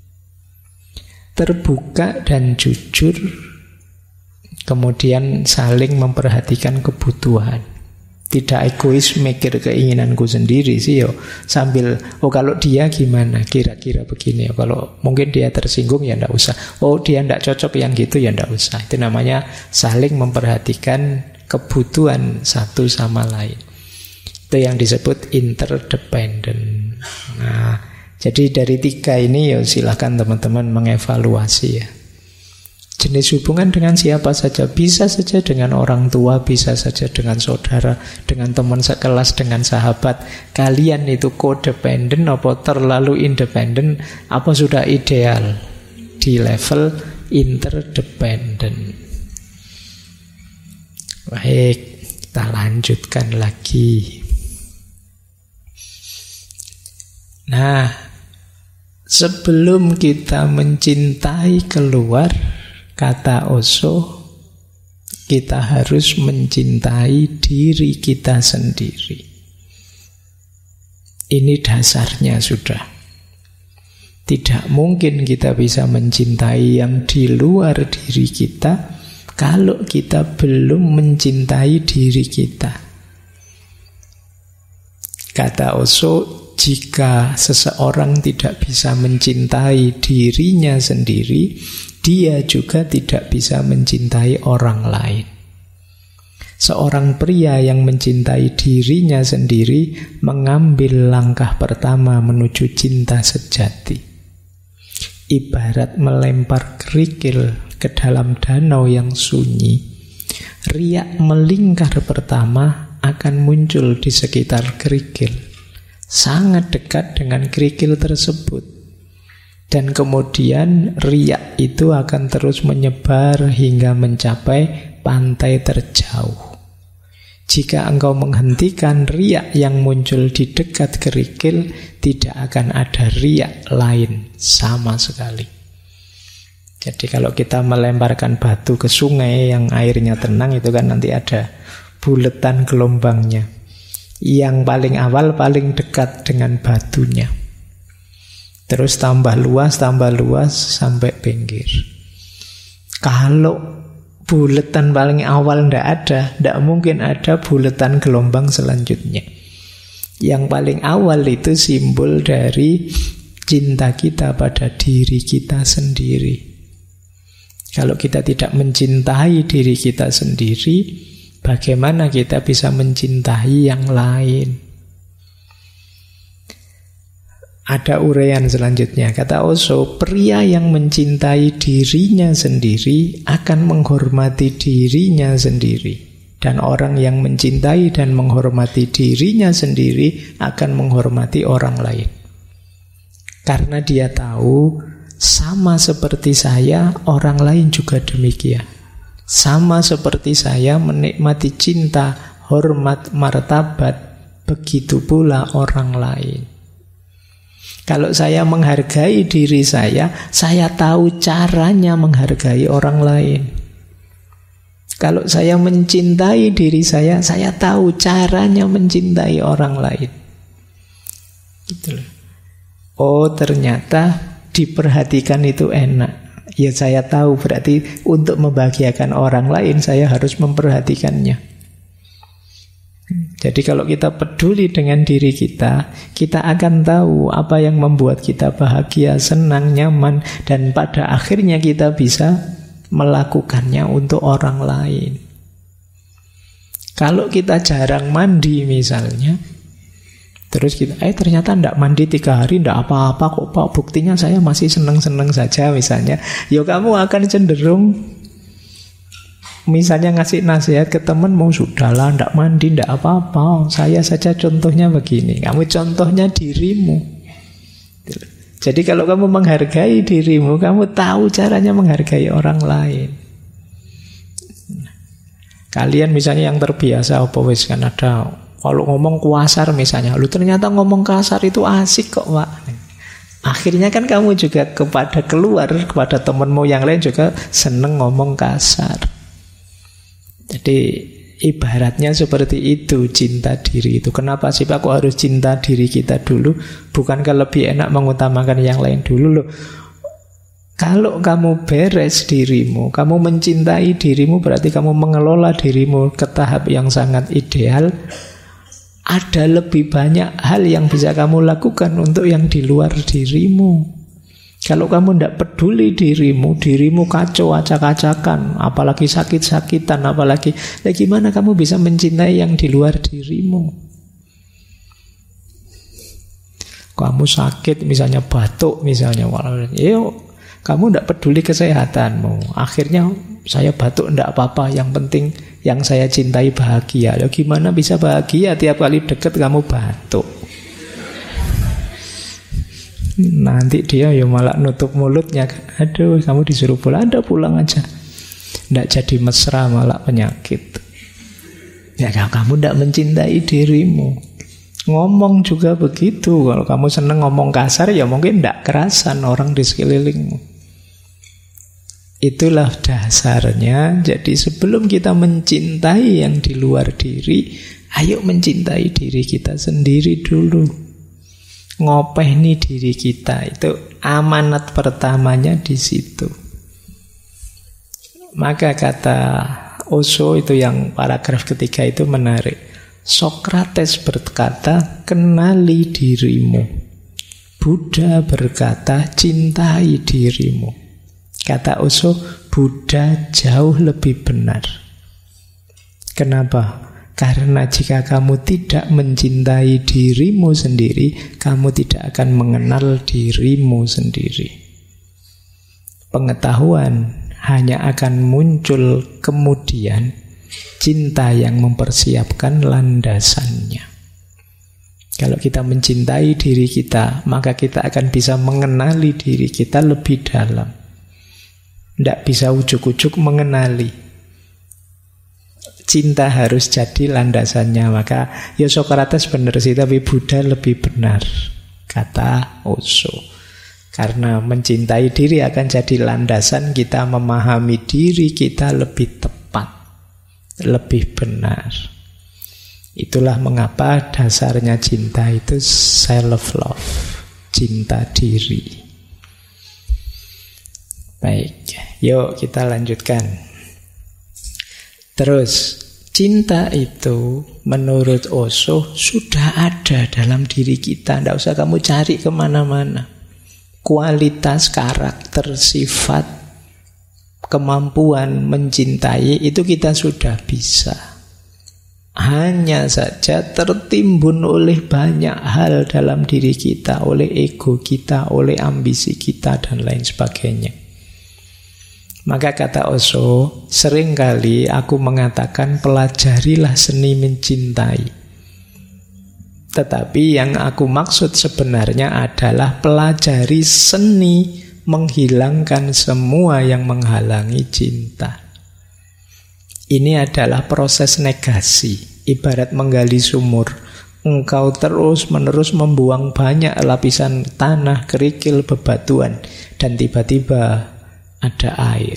[SPEAKER 1] Terbuka dan jujur. Kemudian saling memperhatikan kebutuhan. Tidak egois mikir keinginanku sendiri sih yo. Sambil, oh kalau dia gimana, kira-kira begini. Kalau mungkin dia tersinggung ya ndak usah. Oh dia ndak cocok yang gitu ya ndak usah. Itu namanya saling memperhatikan kebutuhan satu sama lain. Itu yang disebut interdependent. Nah, jadi dari 3 ini ya silahkan teman-teman mengevaluasi ya. Jenis hubungan dengan siapa saja, bisa saja dengan orang tua, bisa saja dengan saudara, dengan teman sekelas, dengan sahabat. Kalian itu codependent apa terlalu independent, apa sudah ideal di level interdependent. Baik, kita lanjutkan lagi. Nah, sebelum kita mencintai keluar, kata Osho, kita harus mencintai diri kita sendiri. Ini dasarnya sudah. Tidak mungkin kita bisa mencintai yang di luar diri kita kalau kita belum mencintai diri kita. Kata Osho, jika seseorang tidak bisa mencintai dirinya sendiri, dia juga tidak bisa mencintai orang lain. Seorang pria yang mencintai dirinya sendiri mengambil langkah pertama menuju cinta sejati. Ibarat melempar kerikil ke dalam danau yang sunyi, riak melingkar pertama akan muncul di sekitar kerikil, sangat dekat dengan kerikil tersebut. Dan kemudian riak itu akan terus menyebar hingga mencapai pantai terjauh. Jika engkau menghentikan riak yang muncul di dekat kerikil, tidak akan ada riak lain sama sekali. Jadi kalau kita melemparkan batu ke sungai yang airnya tenang, itu kan nanti ada buletan gelombangnya. Yang paling awal paling dekat dengan batunya. Terus tambah luas sampai pinggir. Kalau buletan paling awal tidak mungkin ada buletan gelombang selanjutnya. Yang paling awal itu simbol dari cinta kita pada diri kita sendiri. Kalau kita tidak mencintai diri kita sendiri, bagaimana kita bisa mencintai yang lain? Ada uraian selanjutnya. Kata Osho, pria yang mencintai dirinya sendiri akan menghormati dirinya sendiri. Dan orang yang mencintai dan menghormati dirinya sendiri akan menghormati orang lain. Karena dia tahu, sama seperti saya, orang lain juga demikian. Sama seperti saya menikmati cinta, hormat, martabat, begitu pula orang lain. Kalau saya menghargai diri saya tahu caranya menghargai orang lain. Kalau saya mencintai diri saya tahu caranya mencintai orang lain. Gitu loh. Oh, ternyata diperhatikan itu enak. Ya, saya tahu berarti untuk membahagiakan orang lain saya harus memperhatikannya. Jadi kalau kita peduli dengan diri kita akan tahu apa yang membuat kita bahagia, senang, nyaman, dan pada akhirnya kita bisa melakukannya untuk orang lain. Kalau kita jarang mandi misalnya, terus kita ternyata tidak mandi 3 hari, tidak apa-apa kok Pak, buktinya saya masih senang-senang saja misalnya, ya kamu akan cenderung misalnya ngasih nasihat ke temanmu, sudahlah, ndak mandi, ndak apa-apa. Saya saja contohnya begini. Kamu contohnya dirimu. Jadi kalau kamu menghargai dirimu, kamu tahu caranya menghargai orang lain. Kalian misalnya yang terbiasa, apa wis kan ada, kalau ngomong kasar misalnya, lu ternyata ngomong kasar itu asik kok, Pak. Akhirnya kan kamu juga kepada temanmu yang lain juga seneng ngomong kasar. Jadi ibaratnya seperti itu cinta diri itu. Kenapa sih Pak kok harus cinta diri kita dulu? Bukankah lebih enak mengutamakan yang lain dulu loh? Kalau kamu beres dirimu, kamu mencintai dirimu, berarti kamu mengelola dirimu ke tahap yang sangat ideal. Ada lebih banyak hal yang bisa kamu lakukan untuk yang di luar dirimu. Kalau kamu tidak peduli dirimu kacau, acak-acakan, apalagi sakit-sakitan, apalagi gimana kamu bisa mencintai yang di luar dirimu? Kamu sakit, misalnya batuk, misalnya, kamu tidak peduli kesehatanmu. Akhirnya saya batuk, tidak apa-apa, yang penting yang saya cintai bahagia. Ya gimana bisa bahagia tiap kali deket kamu batuk? Nanti dia ya malah nutup mulutnya. Aduh, kamu disuruh pulang, pulang aja. Tidak jadi mesra, malah penyakit. Ya kamu tidak mencintai dirimu. Ngomong juga begitu. Kalau kamu seneng ngomong kasar, ya mungkin tidak kerasan orang di sekelilingmu. Itulah dasarnya. Jadi sebelum kita mencintai yang di luar diri, ayo mencintai diri kita sendiri dulu. Ngopeni diri kita, itu amanat pertamanya di situ. Maka kata Osho itu yang paragraf ketiga itu menarik. Sokrates berkata, kenali dirimu. Buddha berkata, cintai dirimu. Kata Osho, Buddha jauh lebih benar. Kenapa? Karena jika kamu tidak mencintai dirimu sendiri, kamu tidak akan mengenal dirimu sendiri. Pengetahuan hanya akan muncul kemudian, cinta yang mempersiapkan landasannya. Kalau kita mencintai diri kita, maka kita akan bisa mengenali diri kita lebih dalam. Tidak bisa ujuk-ujuk mengenali. Cinta harus jadi landasannya. Maka ya Sokrates benar sih, tapi Buddha lebih benar, kata Osho. Karena mencintai diri akan jadi landasan kita memahami diri kita lebih tepat, lebih benar. Itulah mengapa dasarnya cinta itu self-love, cinta diri. Baik, yuk kita lanjutkan. Terus, cinta itu menurut Osho sudah ada dalam diri kita. Tidak usah kamu cari kemana-mana. kualitas, karakter, sifat, kemampuan mencintai itu kita sudah bisa. Hanya saja tertimbun oleh banyak hal dalam diri kita, oleh ego kita, oleh ambisi kita, dan lain sebagainya. Maka kata Osho, seringkali aku mengatakan pelajarilah seni mencintai. Tetapi yang aku maksud sebenarnya adalah pelajari seni menghilangkan semua yang menghalangi cinta. Ini adalah proses negasi, ibarat menggali sumur. Engkau terus-menerus membuang banyak lapisan tanah, kerikil, bebatuan, dan tiba-tiba ada air.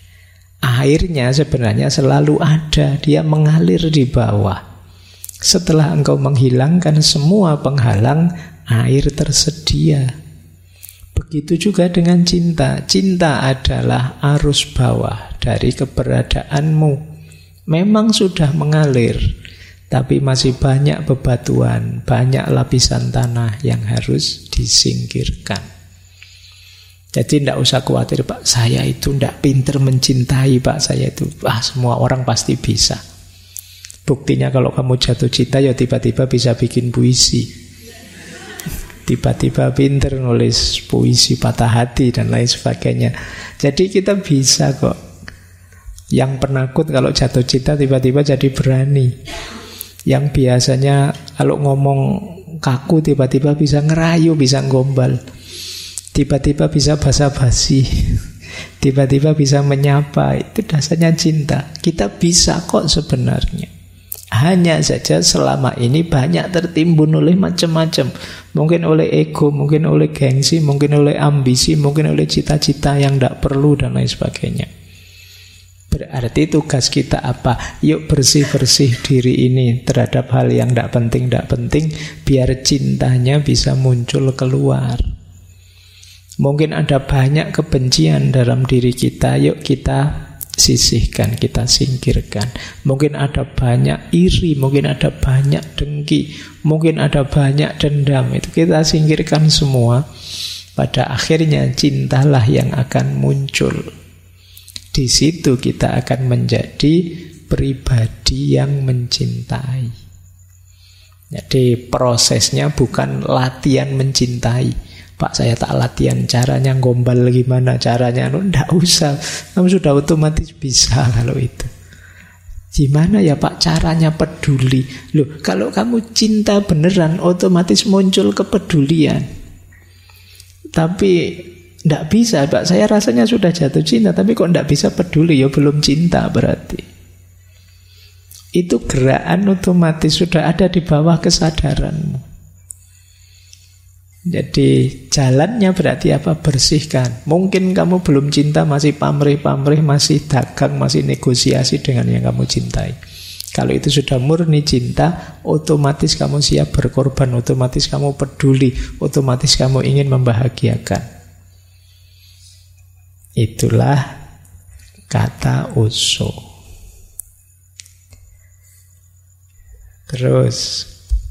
[SPEAKER 1] Airnya sebenarnya selalu ada, dia mengalir di bawah. Setelah engkau menghilangkan semua penghalang, air tersedia. Begitu juga dengan cinta. Cinta adalah arus bawah dari keberadaanmu. Memang sudah mengalir, tapi masih banyak bebatuan, banyak lapisan tanah yang harus disingkirkan. Jadi tidak usah khawatir, Pak, saya itu tidak pinter mencintai, Pak, saya itu semua orang pasti bisa. Buktinya kalau kamu jatuh cinta, ya tiba-tiba bisa bikin puisi, tiba-tiba pinter nulis puisi patah hati dan lain sebagainya. Jadi kita bisa kok. Yang penakut kalau jatuh cinta tiba-tiba jadi berani. Yang biasanya kalau ngomong kaku tiba-tiba bisa ngerayu, bisa gombal. Tiba-tiba bisa basa-basi. Tiba-tiba bisa menyapa. Itu dasarnya cinta. Kita bisa kok sebenarnya. Hanya saja selama ini banyak tertimbun oleh macam-macam. Mungkin oleh ego, mungkin oleh gengsi, mungkin oleh ambisi, mungkin oleh cita-cita yang tidak perlu dan lain sebagainya. Berarti tugas kita apa? Yuk bersih-bersih diri ini terhadap hal yang tidak penting, biar cintanya bisa muncul keluar. Mungkin ada banyak kebencian dalam diri kita, yuk kita sisihkan, kita singkirkan. Mungkin ada banyak iri, mungkin ada banyak dengki, mungkin ada banyak dendam. Itu kita singkirkan semua. Pada akhirnya cintalah yang akan muncul. Di situ kita akan menjadi pribadi yang mencintai. Jadi prosesnya bukan latihan mencintai. Pak, saya tak latihan caranya gombal gimana, caranya tidak usah. Kamu sudah otomatis bisa kalau itu. Gimana ya Pak caranya peduli? Loh, kalau kamu cinta beneran otomatis muncul kepedulian. Tapi tidak bisa, Pak. Saya rasanya sudah jatuh cinta, tapi kok tidak bisa peduli, ya belum cinta berarti. Itu gerakan otomatis sudah ada di bawah kesadaranmu. Jadi jalannya berarti apa? Bersihkan. Mungkin kamu belum cinta, masih pamrih-pamrih, masih dagang, masih negosiasi dengan yang kamu cintai. Kalau itu sudah murni cinta, otomatis kamu siap berkorban, otomatis kamu peduli, otomatis kamu ingin membahagiakan. Itulah kata Osho. Terus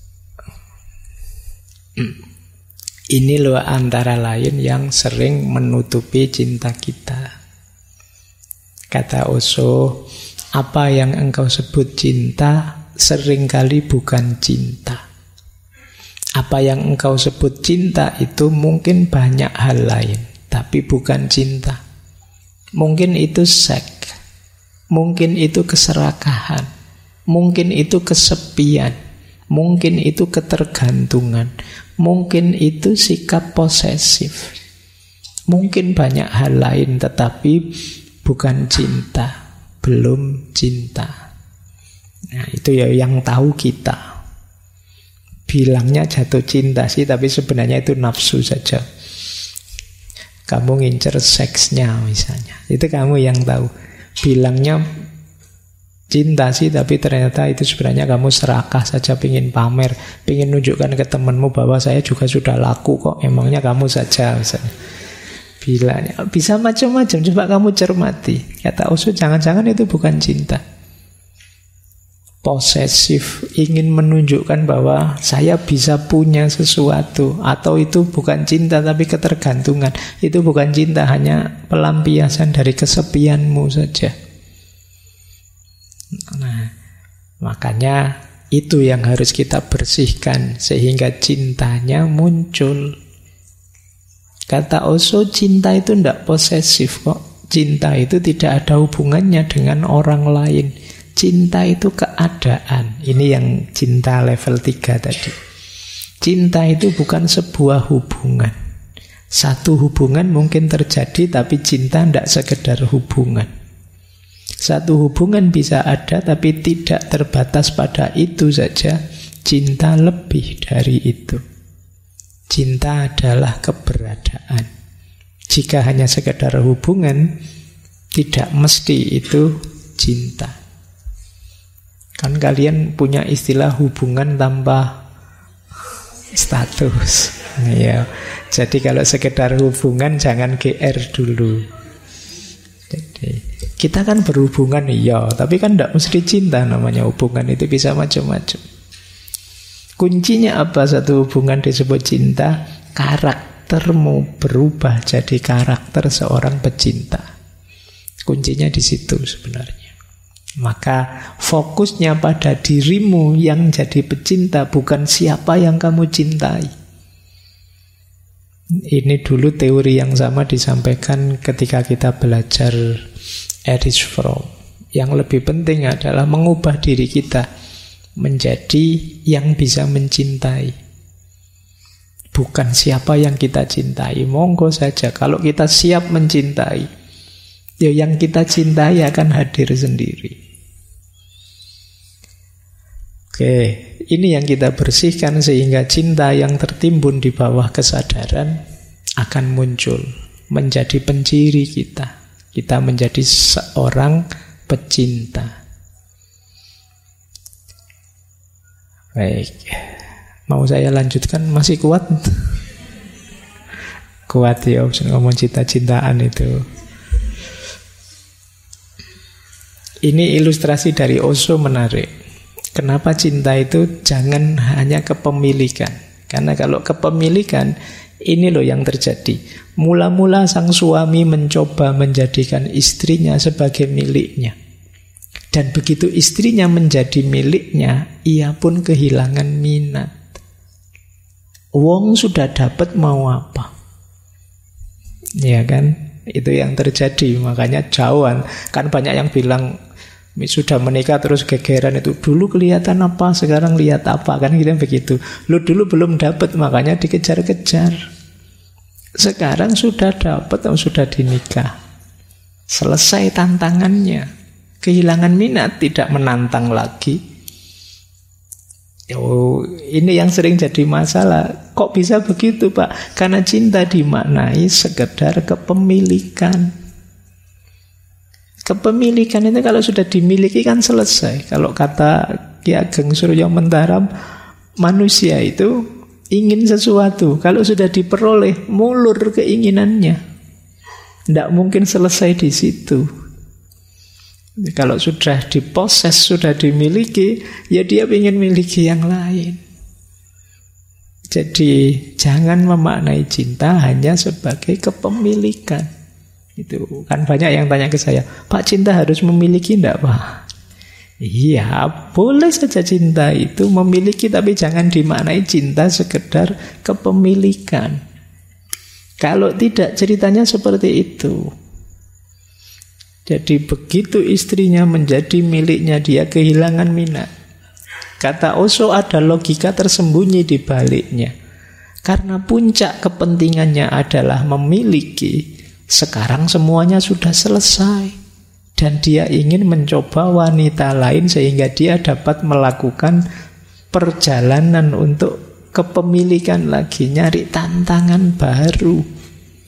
[SPEAKER 1] ini loh antara lain yang sering menutupi cinta kita. Kata Osho, apa yang engkau sebut cinta seringkali bukan cinta. Apa yang engkau sebut cinta itu mungkin banyak hal lain, tapi bukan cinta. Mungkin itu seks, mungkin itu keserakahan, mungkin itu kesepian, mungkin itu ketergantungan, mungkin itu sikap posesif, mungkin banyak hal lain, tetapi bukan cinta, belum cinta. Nah, itu ya yang tahu kita. Bilangnya jatuh cinta sih, tapi sebenarnya itu nafsu saja. Kamu ngincer seksnya misalnya, itu kamu yang tahu. Bilangnya cinta sih, tapi ternyata itu sebenarnya kamu serakah saja, pingin pamer, pingin nunjukkan ke temanmu bahwa saya juga sudah laku kok, emangnya kamu saja misalnya. Bilangnya bisa macam-macam, coba kamu cermati. Kata Osho, jangan-jangan itu bukan cinta. posesif, ingin menunjukkan bahwa saya bisa punya sesuatu, atau itu bukan cinta tapi ketergantungan. Itu bukan cinta, hanya pelampiasan dari kesepianmu saja. Nah, makanya itu yang harus kita bersihkan sehingga cintanya muncul. Kata Osho, cinta itu tidak posesif kok. Cinta itu tidak ada hubungannya dengan orang lain. Cinta itu keadaan. Ini yang cinta level 3 tadi. Cinta itu bukan sebuah hubungan. Satu hubungan mungkin terjadi, tapi cinta tidak sekedar hubungan. Satu hubungan bisa ada, tapi tidak terbatas pada itu saja. Cinta lebih dari itu. Cinta adalah keberadaan. Jika hanya sekedar hubungan, tidak mesti itu cinta. Kan kalian punya istilah hubungan tanpa status. Ya. Jadi kalau sekedar hubungan jangan GR dulu. Jadi kita kan berhubungan, iya, tapi kan tidak mesti cinta namanya hubungan, itu bisa macam-macam. Kuncinya apa satu hubungan disebut cinta? Karaktermu berubah jadi karakter seorang pecinta. Kuncinya di situ sebenarnya. Maka fokusnya pada dirimu yang jadi pecinta, bukan siapa yang kamu cintai. Ini dulu teori yang sama disampaikan ketika kita belajar Erich Fromm. Yang lebih penting adalah mengubah diri kita menjadi yang bisa mencintai, bukan siapa yang kita cintai. Monggo saja, kalau kita siap mencintai, ya yang kita cintai akan hadir sendiri. Oke, ini yang kita bersihkan sehingga cinta yang tertimbun di bawah kesadaran akan muncul menjadi penciri kita. Kita menjadi seorang pecinta. Baik, mau saya lanjutkan? Masih kuat? Kuat ya, ngomong cinta-cintaan itu. Ini ilustrasi dari Osho menarik. Kenapa cinta itu jangan hanya kepemilikan? Karena kalau kepemilikan, ini loh yang terjadi. Mula-mula sang suami mencoba menjadikan istrinya sebagai miliknya. Dan begitu istrinya menjadi miliknya, ia pun kehilangan minat. Wong sudah dapat mau apa? Ya kan? Itu yang terjadi. Makanya jauhan. Kan banyak yang bilang sudah menikah terus gegeran itu. Dulu kelihatan apa, sekarang lihat apa. Kan kita begitu. Lu dulu belum dapat, makanya dikejar-kejar. Sekarang sudah dapat, sudah dinikah. Selesai tantangannya. Kehilangan minat, tidak menantang lagi. Oh, ini yang sering jadi masalah. Kok bisa begitu, Pak? Karena cinta dimaknai sekedar kepemilikan. Kepemilikan itu kalau sudah dimiliki kan selesai. Kalau kata Ki Ageng Suryo Mentaram, manusia itu ingin sesuatu. Kalau sudah diperoleh, mulur keinginannya. Tidak mungkin selesai di situ. Kalau sudah diposes, sudah dimiliki, ya dia ingin miliki yang lain. Jadi jangan memaknai cinta hanya sebagai kepemilikan. Itu kan banyak yang tanya ke saya, Pak, cinta harus memiliki enggak, Pak? Iya, boleh saja cinta itu memiliki, tapi jangan dimaknai cinta sekedar kepemilikan. Kalau tidak, ceritanya seperti itu. Jadi begitu istrinya menjadi miliknya, dia kehilangan minat. Kata Osho, ada logika tersembunyi di baliknya. Karena puncak kepentingannya adalah memiliki, sekarang semuanya sudah selesai. Dan dia ingin mencoba wanita lain sehingga dia dapat melakukan perjalanan untuk kepemilikan lagi, nyari tantangan baru.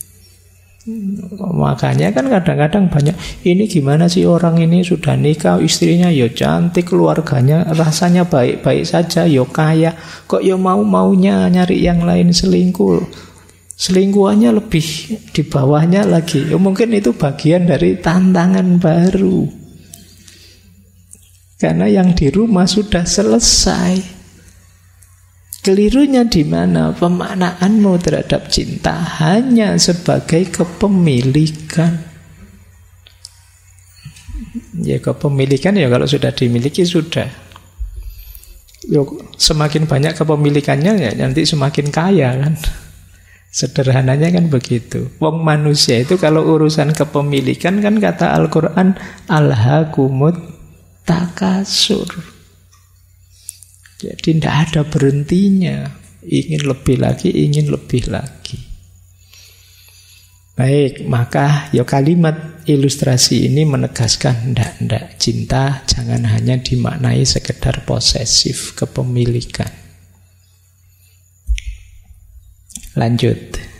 [SPEAKER 1] Makanya kan kadang-kadang banyak, ini gimana sih orang ini sudah nikah, istrinya ya cantik, keluarganya rasanya baik-baik saja, ya kaya, kok ya mau-maunya nyari yang lain, selingkuh. Selingkuhannya lebih di bawahnya lagi. Ya mungkin itu bagian dari tantangan baru. Karena yang di rumah sudah selesai. Kelirunya di mana? Pemaknaanmu terhadap cinta hanya sebagai kepemilikan. Ya kepemilikan ya kalau sudah dimiliki sudah. Semakin banyak kepemilikannya ya nanti semakin kaya kan. Sederhananya kan begitu. Wong manusia itu kalau urusan kepemilikan kan kata Al-Quran alhaakumut takasur. Jadi tidak ada berhentinya. Ingin lebih lagi, ingin lebih lagi. Baik, maka ya kalimat ilustrasi ini menegaskan ndak cinta jangan hanya dimaknai sekedar posesif, kepemilikan. Lanjut.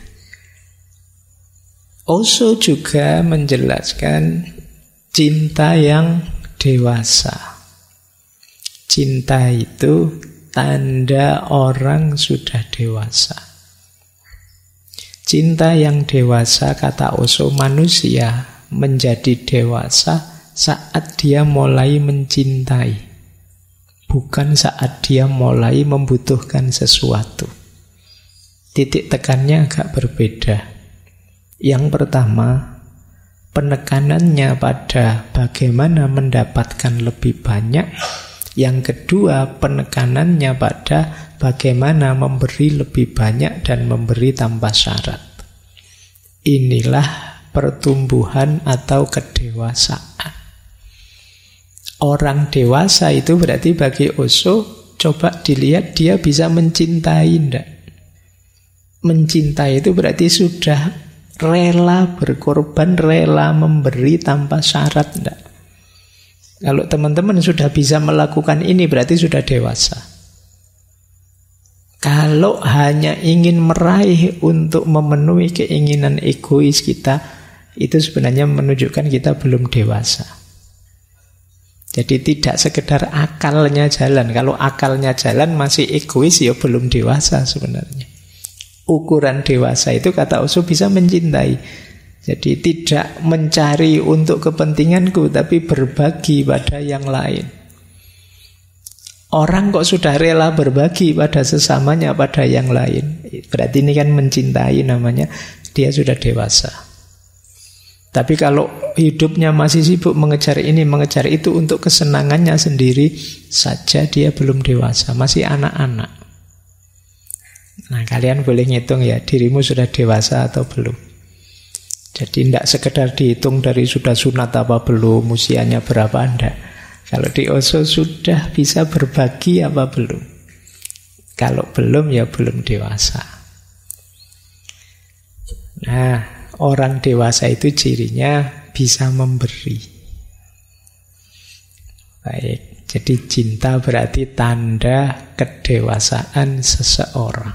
[SPEAKER 1] Osho juga menjelaskan cinta yang dewasa. Cinta itu tanda orang sudah dewasa. Cinta yang dewasa, kata Osho, manusia menjadi dewasa saat dia mulai mencintai, bukan saat dia mulai membutuhkan sesuatu. Titik tekannya agak berbeda. Yang pertama, penekanannya pada bagaimana mendapatkan lebih banyak. Yang kedua, penekanannya pada bagaimana memberi lebih banyak dan memberi tanpa syarat. Inilah pertumbuhan atau kedewasaan. Orang dewasa itu berarti bagi Osho, coba dilihat dia bisa mencintai enggak? Mencintai itu berarti sudah rela berkorban, rela memberi tanpa syarat enggak? Kalau teman-teman sudah bisa melakukan ini berarti sudah dewasa. Kalau hanya ingin meraih untuk memenuhi keinginan egois kita, itu sebenarnya menunjukkan kita belum dewasa. Jadi tidak sekedar akalnya jalan. Kalau akalnya jalan masih egois, ya belum dewasa sebenarnya. Ukuran dewasa itu kata Osho bisa mencintai. Jadi tidak mencari untuk kepentinganku, tapi berbagi pada yang lain. Orang kok sudah rela berbagi pada sesamanya, pada yang lain, berarti ini kan mencintai namanya, dia sudah dewasa. Tapi kalau hidupnya masih sibuk mengejar ini, mengejar itu untuk kesenangannya sendiri saja, dia belum dewasa, masih anak-anak. Nah, kalian boleh ngitung ya, dirimu sudah dewasa atau belum. Jadi tidak sekedar dihitung dari sudah sunat apa belum, usianya berapa, enggak. Kalau di Osho sudah bisa berbagi apa belum. Kalau belum ya belum dewasa. Nah, orang dewasa itu cirinya bisa memberi. Baik, jadi cinta berarti tanda kedewasaan seseorang.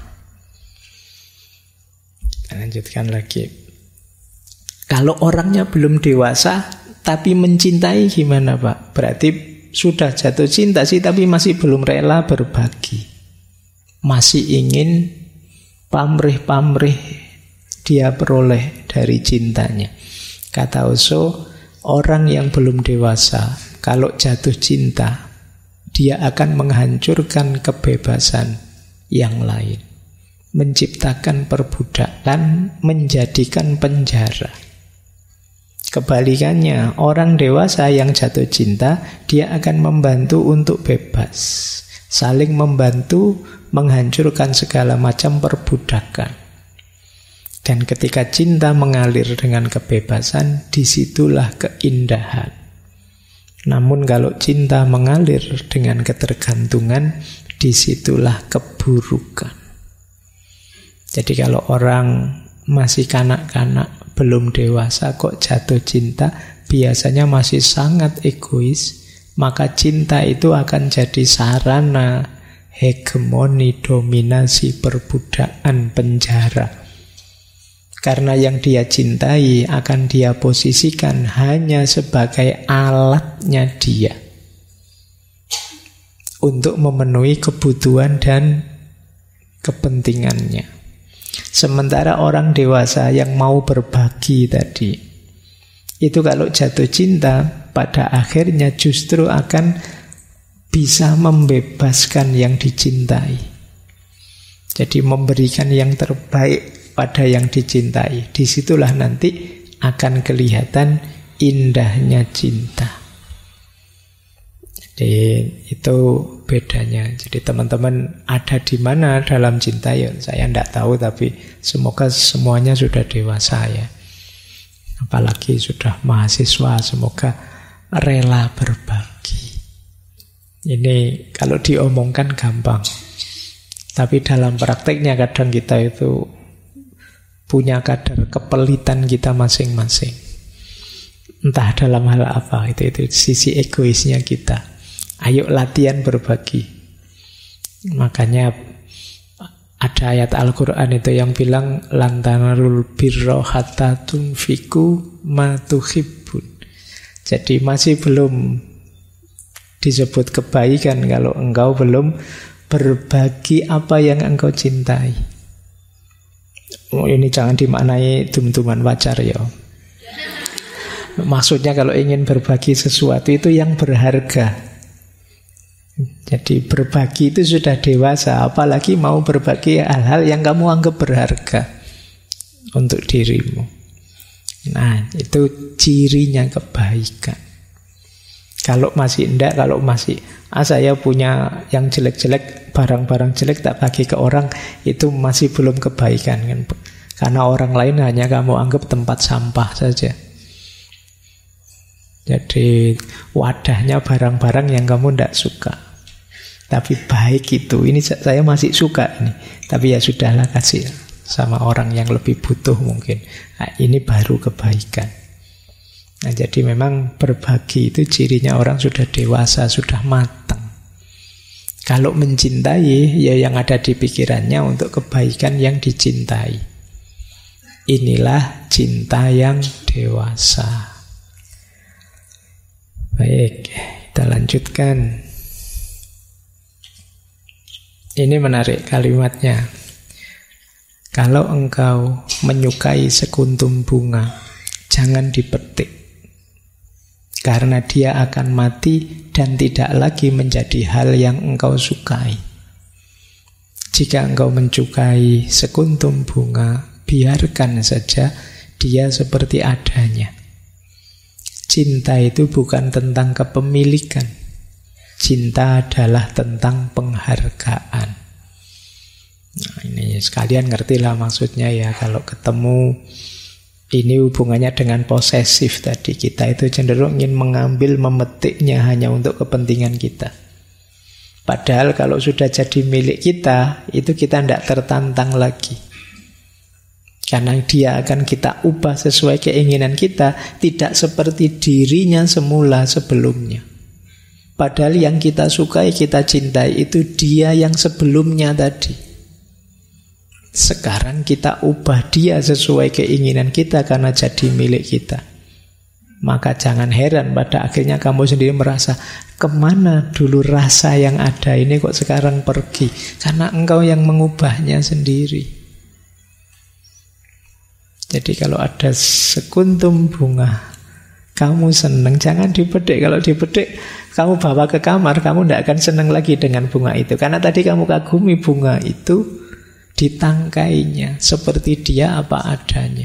[SPEAKER 1] Lanjutkan lagi. Kalau orangnya belum dewasa tapi mencintai gimana Pak? Berarti sudah jatuh cinta sih tapi masih belum rela berbagi. Masih ingin pamrih-pamrih dia peroleh dari cintanya. Kata Osho, orang yang belum dewasa kalau jatuh cinta, dia akan menghancurkan kebebasan yang lain, menciptakan perbudakan, menjadikan penjara. Kebalikannya, orang dewasa yang jatuh cinta, dia akan membantu untuk bebas, saling membantu menghancurkan segala macam perbudakan. Dan ketika cinta mengalir dengan kebebasan, disitulah keindahan. Namun kalau cinta mengalir dengan ketergantungan, disitulah keburukan. Jadi kalau orang masih kanak-kanak, belum dewasa kok jatuh cinta, biasanya masih sangat egois, maka cinta itu akan jadi sarana hegemoni, dominasi, perbudakan, penjara. Karena yang dia cintai akan dia posisikan hanya sebagai alatnya dia untuk memenuhi kebutuhan dan kepentingannya. Sementara orang dewasa yang mau berbagi tadi, itu kalau jatuh cinta pada akhirnya justru akan bisa membebaskan yang dicintai. Jadi memberikan yang terbaik pada yang dicintai. Disitulah nanti akan kelihatan indahnya cinta. Jadi itu bedanya. Jadi teman-teman ada di mana dalam cinta ya saya tidak tahu, tapi semoga semuanya sudah dewasa ya. Apalagi sudah mahasiswa, semoga rela berbagi. Ini kalau diomongkan gampang, tapi dalam prakteknya kadang kita itu punya kadar kepelitan kita masing-masing. Entah dalam hal apa, itu sisi egoisnya kita. Ayo latihan berbagi. Makanya ada ayat Al-Quran itu yang bilang lantanarul birra hatta tunfiku ma tuhibbun. Jadi masih belum disebut kebaikan kalau engkau belum berbagi apa yang engkau cintai. Ini jangan dimaknai dum-duman pacar ya. Maksudnya kalau ingin berbagi sesuatu itu yang berharga. Jadi berbagi itu sudah dewasa, apalagi mau berbagi hal-hal yang kamu anggap berharga untuk dirimu. Nah, itu cirinya kebaikan. Kalau masih enggak, kalau masih saya punya yang jelek-jelek, barang-barang jelek tak bagi ke orang, itu masih belum kebaikan kan? Karena orang lain hanya kamu anggap tempat sampah saja. Jadi wadahnya barang-barang yang kamu tidak suka. Tapi baik itu, ini saya masih suka ini. Tapi ya sudahlah, kasih sama orang yang lebih butuh mungkin. Nah, ini baru kebaikan. Nah, jadi memang berbagi itu cirinya orang sudah dewasa, sudah matang. Kalau mencintai, ya yang ada di pikirannya untuk kebaikan yang dicintai. Inilah cinta yang dewasa. Baik, kita lanjutkan. Ini menarik kalimatnya. Kalau engkau menyukai sekuntum bunga, jangan dipetik. Karena dia akan mati dan tidak lagi menjadi hal yang engkau sukai. Jika engkau menyukai sekuntum bunga, biarkan saja dia seperti adanya. Cinta itu bukan tentang kepemilikan. Cinta adalah tentang penghargaan. Nah, ini sekalian ngertilah maksudnya ya. Kalau ketemu ini hubungannya dengan posesif tadi. Kita itu cenderung ingin mengambil, memetiknya hanya untuk kepentingan kita. Padahal kalau sudah jadi milik kita, itu kita tidak tertantang lagi. Karena dia akan kita ubah sesuai keinginan kita, tidak seperti dirinya semula sebelumnya. Padahal yang kita sukai, kita cintai itu dia yang sebelumnya tadi. Sekarang kita ubah dia sesuai keinginan kita karena jadi milik kita. Maka jangan heran pada akhirnya kamu sendiri merasa, kemana dulu rasa yang ada ini kok sekarang pergi? Karena engkau yang mengubahnya sendiri. Jadi kalau ada sekuntum bunga, kamu senang, jangan dipetik. Kalau dipetik, kamu bawa ke kamar, kamu tidak akan senang lagi dengan bunga itu. Karena tadi kamu kagumi bunga itu, ditangkainya seperti dia apa adanya.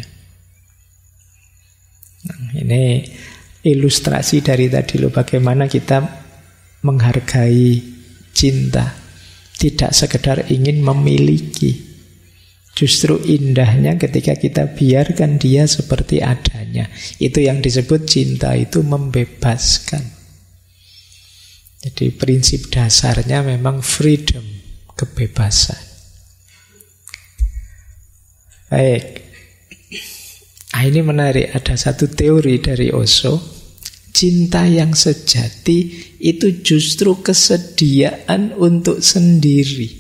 [SPEAKER 1] Nah, ini ilustrasi dari tadi loh, bagaimana kita menghargai cinta. Tidak sekedar ingin memiliki. Justru indahnya ketika kita biarkan dia seperti adanya. Itu yang disebut cinta itu membebaskan. Jadi prinsip dasarnya memang freedom, kebebasan. Baik. Nah, ini menarik. Ada satu teori dari Osho. Cinta yang sejati itu justru kesediaan untuk sendiri.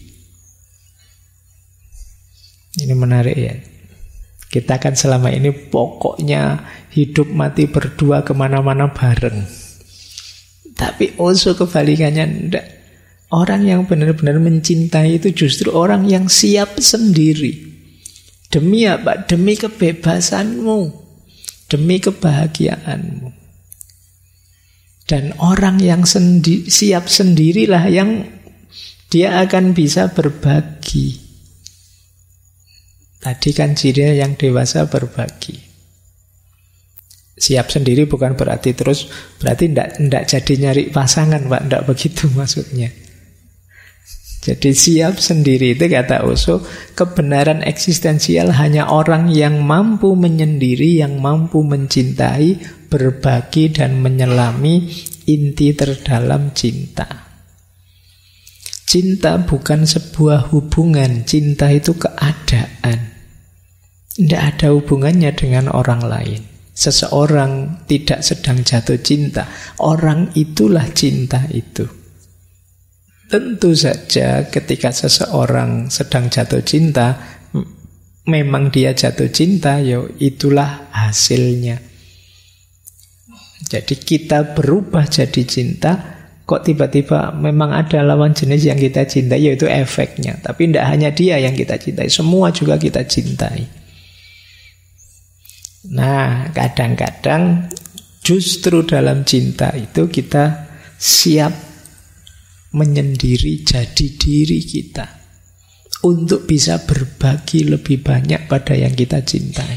[SPEAKER 1] Ini menarik ya. Kita kan selama ini pokoknya hidup mati berdua kemana-mana bareng. Tapi Osho kebalikannya enggak. Orang yang benar-benar mencintai itu justru orang yang siap sendiri. Demi apa? Demi kebebasanmu. Demi kebahagiaanmu. Dan orang yang siap sendirilah yang dia akan bisa berbagi. Tadi kan cirinya yang dewasa berbagi. Siap sendiri bukan berarti ndak jadi nyari pasangan, Pak, ndak begitu maksudnya. Jadi siap sendiri itu kata Osho, kebenaran eksistensial hanya orang yang mampu menyendiri, yang mampu mencintai, berbagi dan menyelami inti terdalam cinta. Cinta bukan sebuah hubungan, cinta itu keadaan. Tidak ada hubungannya dengan orang lain. Seseorang tidak sedang jatuh cinta, orang itulah cinta itu. Tentu saja ketika seseorang sedang jatuh cinta, memang dia jatuh cinta, ya itulah hasilnya. Jadi kita berubah jadi cinta, kok tiba-tiba memang ada lawan jenis yang kita cintai, yaitu efeknya. Tapi tidak hanya dia yang kita cintai, semua juga kita cintai. Nah, kadang-kadang justru dalam cinta itu kita siap menyendiri jadi diri kita untuk bisa berbagi lebih banyak pada yang kita cintai.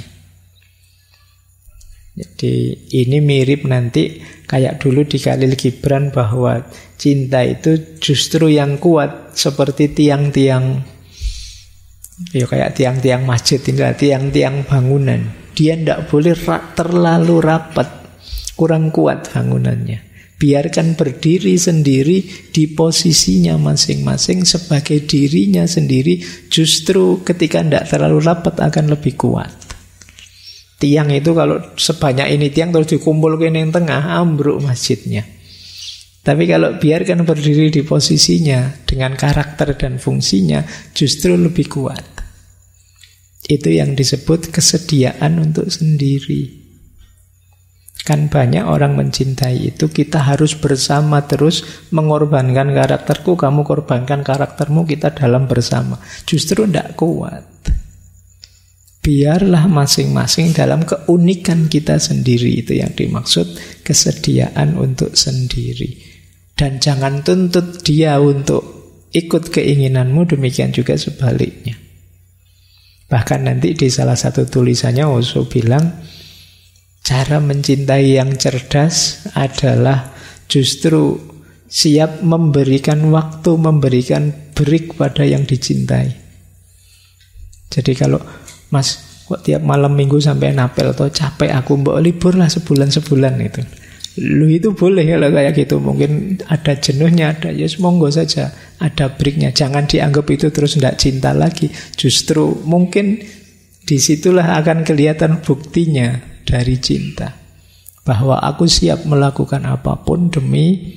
[SPEAKER 1] Jadi ini mirip nanti kayak dulu di Khalil Gibran, bahwa cinta itu justru yang kuat seperti tiang-tiang, ya kayak tiang-tiang masjid, tiang-tiang bangunan. Dia tidak boleh terlalu rapat, kurang kuat bangunannya. Biarkan berdiri sendiri di posisinya masing-masing sebagai dirinya sendiri. Justru ketika tidak terlalu rapat akan lebih kuat. Tiang itu kalau sebanyak ini tiang terus dikumpulkan yang tengah, ambruk masjidnya. Tapi kalau biarkan berdiri di posisinya dengan karakter dan fungsinya, justru lebih kuat. Itu yang disebut kesediaan untuk sendiri. Kan banyak orang mencintai itu, kita harus bersama terus, mengorbankan karakterku, kamu korbankan karaktermu, kita dalam bersama. Justru tidak kuat. Biarlah masing-masing dalam keunikan kita sendiri, itu yang dimaksud kesediaan untuk sendiri. Dan jangan tuntut dia untuk ikut keinginanmu, demikian juga sebaliknya. Bahkan nanti di salah satu tulisannya Osho bilang, cara mencintai yang cerdas adalah justru siap memberikan waktu, memberikan break pada yang dicintai. Jadi kalau Mas kok tiap malam minggu sampai napel atau capek aku, mbok libur lah sebulan itu. Lu itu boleh kalau kayak gitu. Mungkin ada jenuhnya, ada ya monggo saja, ada breaknya. Jangan dianggap itu terus tidak cinta lagi. Justru mungkin disitulah akan kelihatan buktinya dari cinta, bahwa aku siap melakukan apapun demi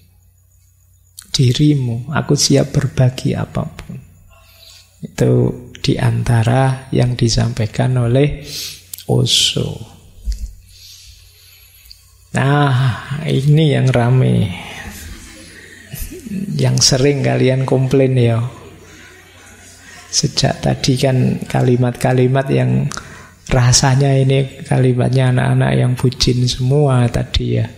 [SPEAKER 1] dirimu, aku siap berbagi apapun. Itu diantara yang disampaikan oleh Osho. Nah, ini yang rame, yang sering kalian komplain ya. Sejak tadi kan kalimat-kalimat yang rasanya ini kalimatnya anak-anak yang bucin semua tadi ya.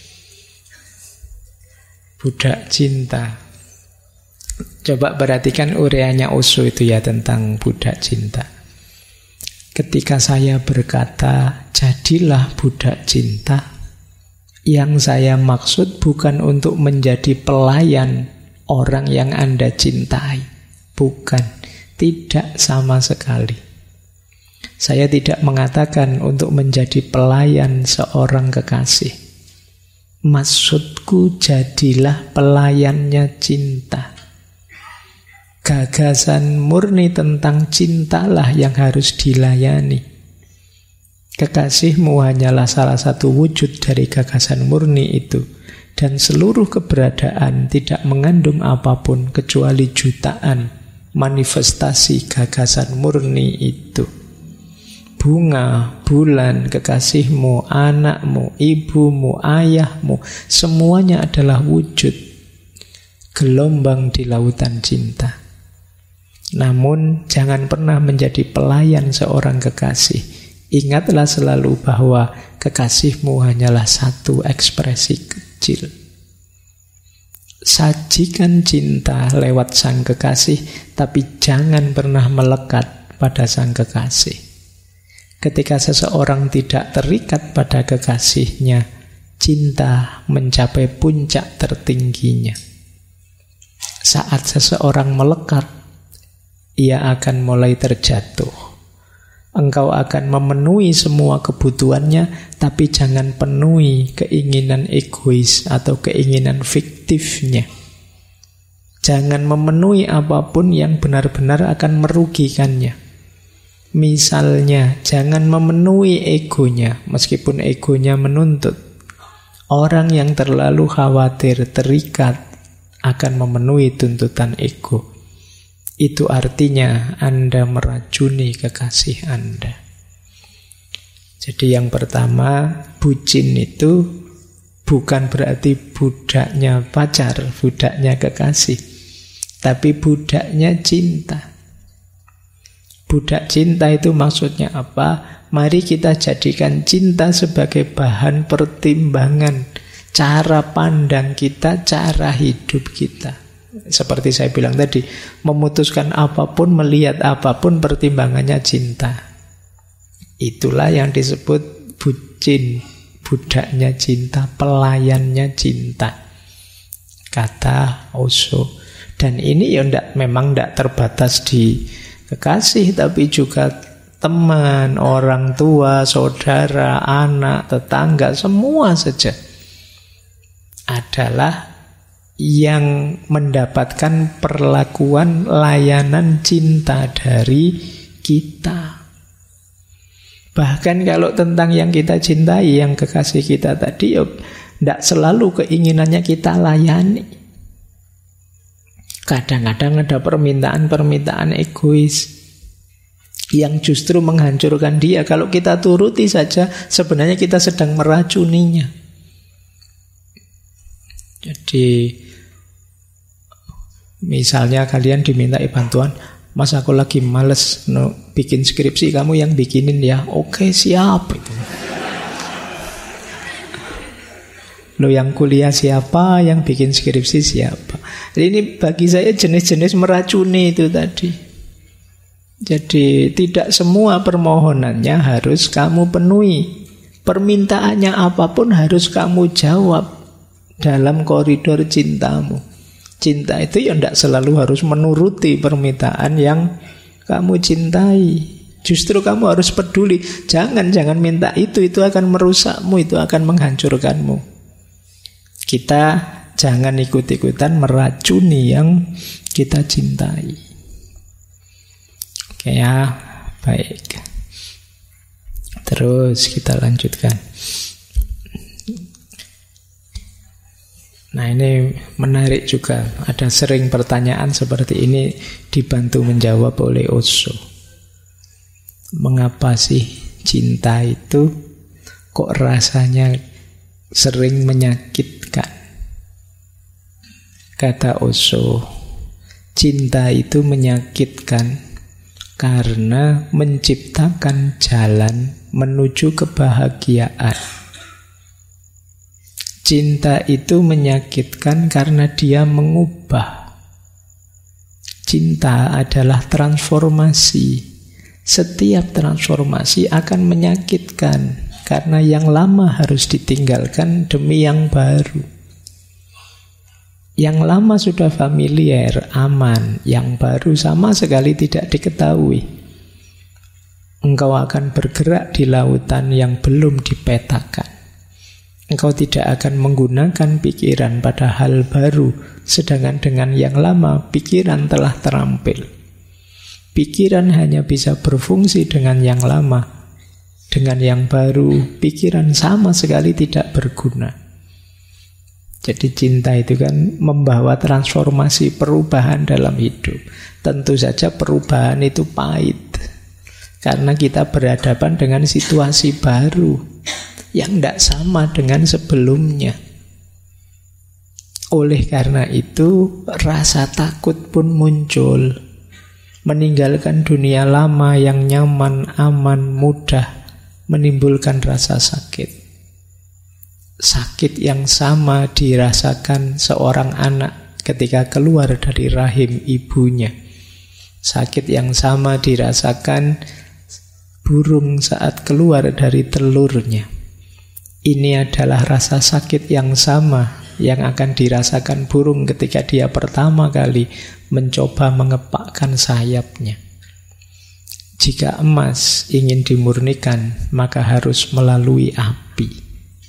[SPEAKER 1] Budak cinta. Coba perhatikan ureanya Osho itu ya tentang budak cinta. Ketika saya berkata, jadilah budak cinta, yang saya maksud bukan untuk menjadi pelayan orang yang Anda cintai. Bukan, tidak sama sekali. Saya tidak mengatakan untuk menjadi pelayan seorang kekasih. Maksudku jadilah pelayannya cinta. Gagasan murni tentang cintalah yang harus dilayani. Kekasihmu hanyalah salah satu wujud dari gagasan murni itu. Dan seluruh keberadaan tidak mengandung apapun kecuali jutaan manifestasi gagasan murni itu. Bunga, bulan, kekasihmu, anakmu, ibumu, ayahmu, semuanya adalah wujud gelombang di lautan cinta. Namun jangan pernah menjadi pelayan seorang kekasih. Ingatlah selalu bahwa kekasihmu hanyalah satu ekspresi kecil. Sajikan cinta lewat sang kekasih, tapi jangan pernah melekat pada sang kekasih. Ketika seseorang tidak terikat pada kekasihnya, cinta mencapai puncak tertingginya. Saat seseorang melekat, ia akan mulai terjatuh. Engkau akan memenuhi semua kebutuhannya, tapi jangan penuhi keinginan egois atau keinginan fiktifnya. Jangan memenuhi apapun yang benar-benar akan merugikannya. Misalnya, jangan memenuhi egonya, meskipun egonya menuntut. Orang yang terlalu khawatir, terikat, akan memenuhi tuntutan ego. Itu artinya Anda meracuni kekasih Anda. Jadi yang pertama, bucin itu bukan berarti budaknya pacar, budaknya kekasih, tapi budaknya cinta. Budak cinta itu maksudnya apa? Mari kita jadikan cinta sebagai bahan pertimbangan cara pandang kita, cara hidup kita. Seperti saya bilang tadi, memutuskan apapun, melihat apapun, pertimbangannya cinta. Itulah yang disebut bucin, budaknya cinta, pelayannya cinta, kata Osho. Dan ini ya memang tidak terbatas di kekasih, tapi juga teman, orang tua, saudara, anak, tetangga, semua saja adalah yang mendapatkan perlakuan layanan cinta dari kita. Bahkan kalau tentang yang kita cintai, yang kekasih kita tadi, tidak selalu keinginannya kita layani. Kadang-kadang ada permintaan-permintaan egois yang justru menghancurkan dia. Kalau kita turuti saja, sebenarnya kita sedang meracuninya. Jadi misalnya kalian dimintai bantuan, Mas aku lagi males bikin skripsi, kamu yang bikinin ya. Oke siap. Lo yang kuliah siapa, yang bikin skripsi siapa. Jadi ini bagi saya jenis-jenis meracuni itu tadi. Jadi tidak semua permohonannya harus kamu penuhi. Permintaannya apapun harus kamu jawab dalam koridor cintamu. Cinta itu ya tidak selalu harus menuruti permintaan yang kamu cintai. Justru kamu harus peduli. Jangan minta itu akan merusakmu, itu akan menghancurkanmu. Kita jangan ikut-ikutan meracuni yang kita cintai. Oke ya, baik. Terus kita lanjutkan. Nah ini menarik juga. Ada sering pertanyaan seperti ini dibantu menjawab oleh Osho. Mengapa sih cinta itu kok rasanya sering menyakitkan? Kata Osho, cinta itu menyakitkan karena menciptakan jalan menuju kebahagiaan. Cinta itu menyakitkan karena dia mengubah. Cinta adalah transformasi. Setiap transformasi akan menyakitkan karena yang lama harus ditinggalkan demi yang baru. Yang lama sudah familiar, aman. Yang baru sama sekali tidak diketahui. Engkau akan bergerak di lautan yang belum dipetakan. Engkau tidak akan menggunakan pikiran pada hal baru, sedangkan dengan yang lama, pikiran telah terampil. Pikiran hanya bisa berfungsi dengan yang lama. Dengan yang baru, pikiran sama sekali tidak berguna. Jadi cinta itu kan membawa transformasi, perubahan dalam hidup. Tentu saja perubahan itu pahit, karena kita berhadapan dengan situasi baru yang tidak sama dengan sebelumnya. Oleh karena itu, rasa takut pun muncul. Meninggalkan dunia lama yang nyaman, aman, mudah, menimbulkan rasa sakit. Sakit yang sama dirasakan seorang anak ketika keluar dari rahim ibunya. Sakit yang sama dirasakan burung saat keluar dari telurnya. Ini adalah rasa sakit yang sama yang akan dirasakan burung ketika dia pertama kali mencoba mengepakkan sayapnya. Jika emas ingin dimurnikan, maka harus melalui api.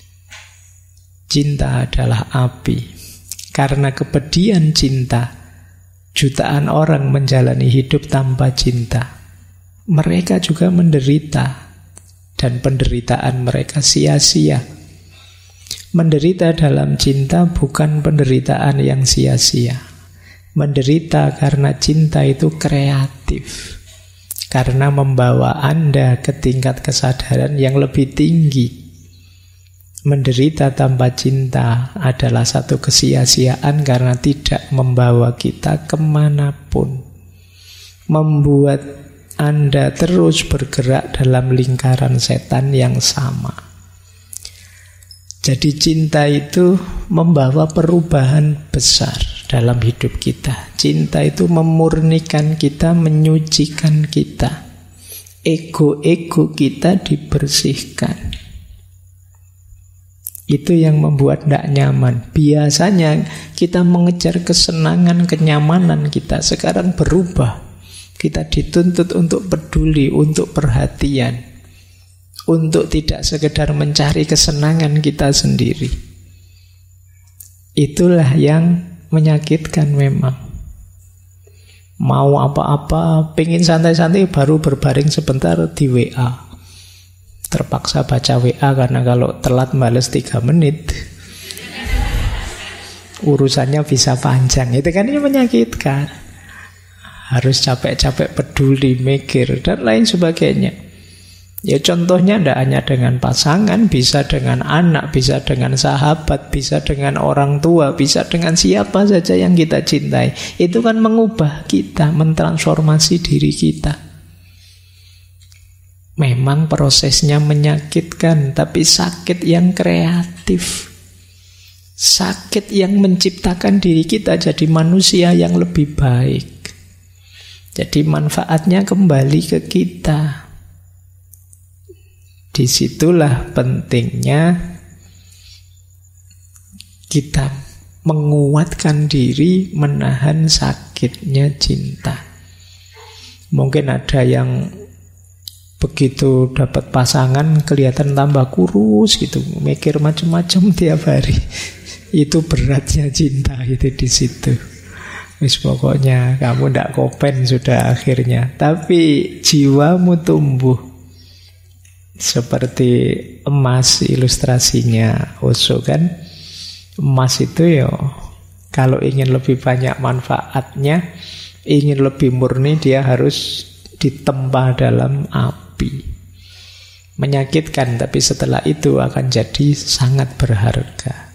[SPEAKER 1] Cinta adalah api. Karena kepedihan cinta, jutaan orang menjalani hidup tanpa cinta. Mereka juga menderita, dan penderitaan mereka sia-sia. Menderita dalam cinta bukan penderitaan yang sia-sia. Menderita karena cinta itu kreatif, karena membawa Anda ke tingkat kesadaran yang lebih tinggi. Menderita tanpa cinta adalah satu kesia-siaan karena tidak membawa kita kemanapun. Membuat Anda terus bergerak dalam lingkaran setan yang sama. Jadi cinta itu membawa perubahan besar dalam hidup kita. Cinta itu memurnikan kita, menyucikan kita. Ego-ego kita dibersihkan. Itu yang membuat tidak nyaman. Biasanya kita mengejar kesenangan, kenyamanan kita. Sekarang berubah. Kita dituntut untuk peduli, untuk perhatian, untuk tidak sekedar mencari kesenangan kita sendiri. Itulah yang menyakitkan memang. Mau apa-apa, pengen santai-santai baru berbaring sebentar di WA. Terpaksa baca WA karena kalau telat bales 3 menit urusannya bisa panjang. Itu kan ini menyakitkan. Harus capek-capek peduli, mikir, dan lain sebagainya. Ya contohnya tidak hanya dengan pasangan, bisa dengan anak, bisa dengan sahabat, bisa dengan orang tua, bisa dengan siapa saja yang kita cintai. Itu kan mengubah kita, mentransformasi diri kita. Memang prosesnya menyakitkan, tapi sakit yang kreatif. Sakit yang menciptakan diri kita jadi manusia yang lebih baik. Jadi manfaatnya kembali ke kita. Disitulah pentingnya kita menguatkan diri menahan sakitnya cinta. Mungkin ada yang begitu dapat pasangan kelihatan tambah kurus gitu, mikir macam-macam tiap hari. Itu beratnya cinta itu di situ. Wis pokoknya kamu ndak kopen sudah akhirnya. Tapi jiwamu tumbuh seperti emas, ilustrasinya Osho kan. Emas itu ya kalau ingin lebih banyak manfaatnya, ingin lebih murni, dia harus ditempa dalam api. Menyakitkan, tapi setelah itu akan jadi sangat berharga.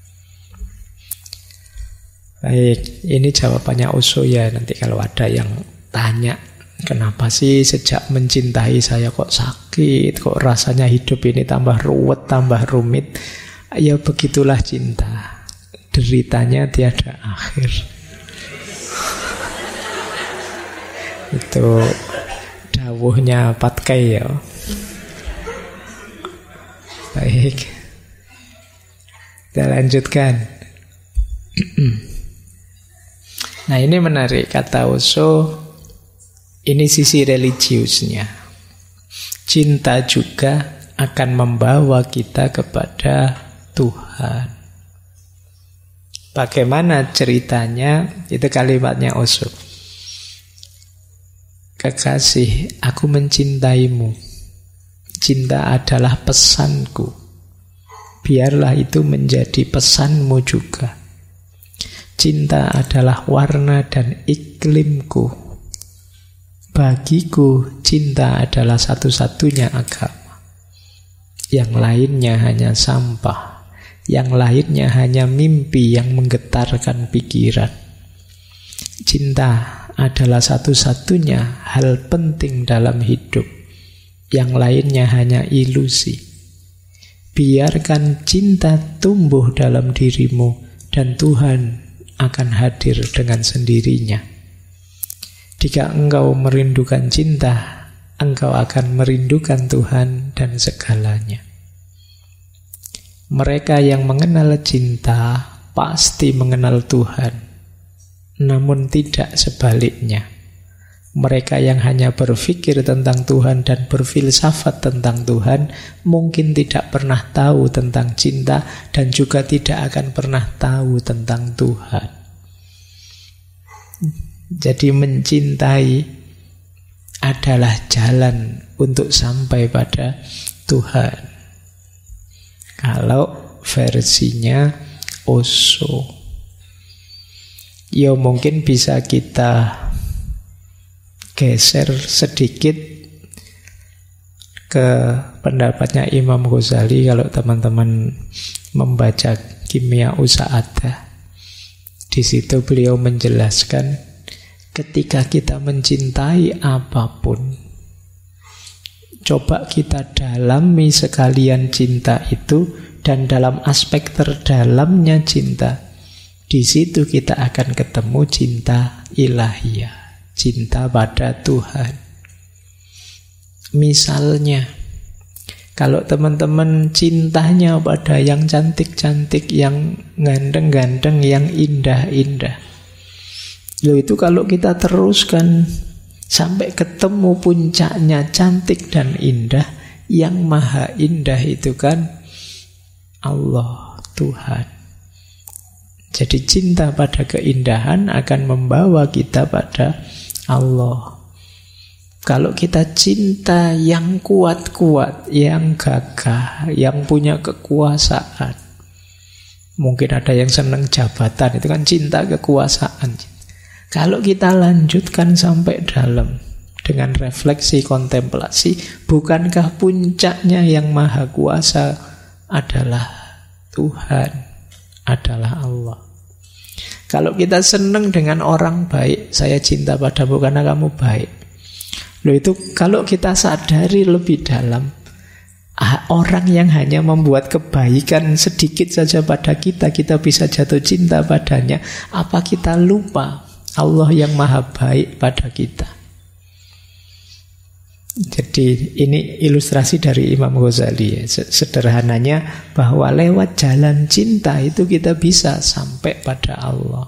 [SPEAKER 1] Baik, ini jawabannya Osho ya. Nanti kalau ada yang tanya, kenapa sih sejak mencintai saya kok sakit, kok rasanya hidup ini tambah ruwet, tambah rumit. Ya begitulah cinta, deritanya tiada akhir. Itu dawuhnya Patkai ya. Baik, kita lanjutkan. Nah ini menarik, kata Osho, ini sisi religiusnya. Cinta juga akan membawa kita kepada Tuhan. Bagaimana ceritanya? Itu kalimatnya Osho. Kekasih, aku mencintaimu. Cinta adalah pesanku. Biarlah itu menjadi pesanmu juga. Cinta adalah warna dan iklimku. Bagiku, cinta adalah satu-satunya agama. Yang lainnya hanya sampah. Yang lainnya hanya mimpi yang menggetarkan pikiran. Cinta adalah satu-satunya hal penting dalam hidup. Yang lainnya hanya ilusi. Biarkan cinta tumbuh dalam dirimu dan Tuhan akan hadir dengan sendirinya. Jika engkau merindukan cinta, engkau akan merindukan Tuhan dan segalanya. Mereka yang mengenal cinta pasti mengenal Tuhan, namun tidak sebaliknya. Mereka yang hanya berpikir tentang Tuhan dan berfilsafat tentang Tuhan mungkin tidak pernah tahu tentang cinta dan juga tidak akan pernah tahu tentang Tuhan. Jadi mencintai adalah jalan untuk sampai pada Tuhan. Kalau versinya Osho, ya mungkin bisa kita geser sedikit ke pendapatnya Imam Ghazali. Kalau teman-teman membaca Kimia Usa'adah, di situ beliau menjelaskan ketika kita mencintai apapun, coba kita dalami sekalian cinta itu, dan dalam aspek terdalamnya cinta, di situ kita akan ketemu cinta ilahiyah, cinta pada Tuhan. Misalnya, kalau teman-teman cintanya pada yang cantik-cantik, yang ganteng-ganteng, yang indah-indah, itu kalau kita teruskan sampai ketemu puncaknya cantik dan indah, yang maha indah itu kan Allah, Tuhan. Jadi cinta pada keindahan akan membawa kita pada Allah. Kalau kita cinta yang kuat-kuat, yang gagah, yang punya kekuasaan, mungkin ada yang senang jabatan, itu kan cinta kekuasaan. Kalau kita lanjutkan sampai dalam dengan refleksi kontemplasi, bukankah puncaknya yang maha kuasa adalah Tuhan, adalah Allah? Kalau kita senang dengan orang baik, saya cinta padamu karena kamu baik. Loh, itu kalau kita sadari lebih dalam, orang yang hanya membuat kebaikan sedikit saja pada kita, kita bisa jatuh cinta padanya. Apa kita lupa Allah yang maha baik pada kita? Jadi ini ilustrasi dari Imam Ghazali, sederhananya bahwa lewat jalan cinta itu kita bisa sampai pada Allah.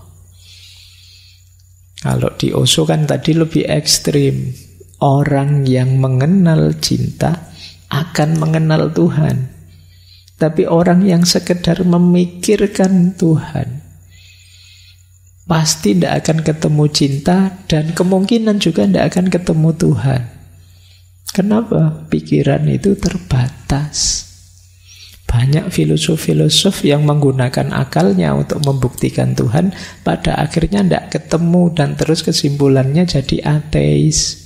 [SPEAKER 1] Kalau di Osho kan tadi lebih ekstrim, orang yang mengenal cinta akan mengenal Tuhan. Tapi orang yang sekedar memikirkan Tuhan pasti tidak akan ketemu cinta, dan kemungkinan juga tidak akan ketemu Tuhan. Kenapa? Pikiran itu terbatas. Banyak filosof-filosof yang menggunakan akalnya untuk membuktikan Tuhan, pada akhirnya tidak ketemu dan terus kesimpulannya jadi ateis.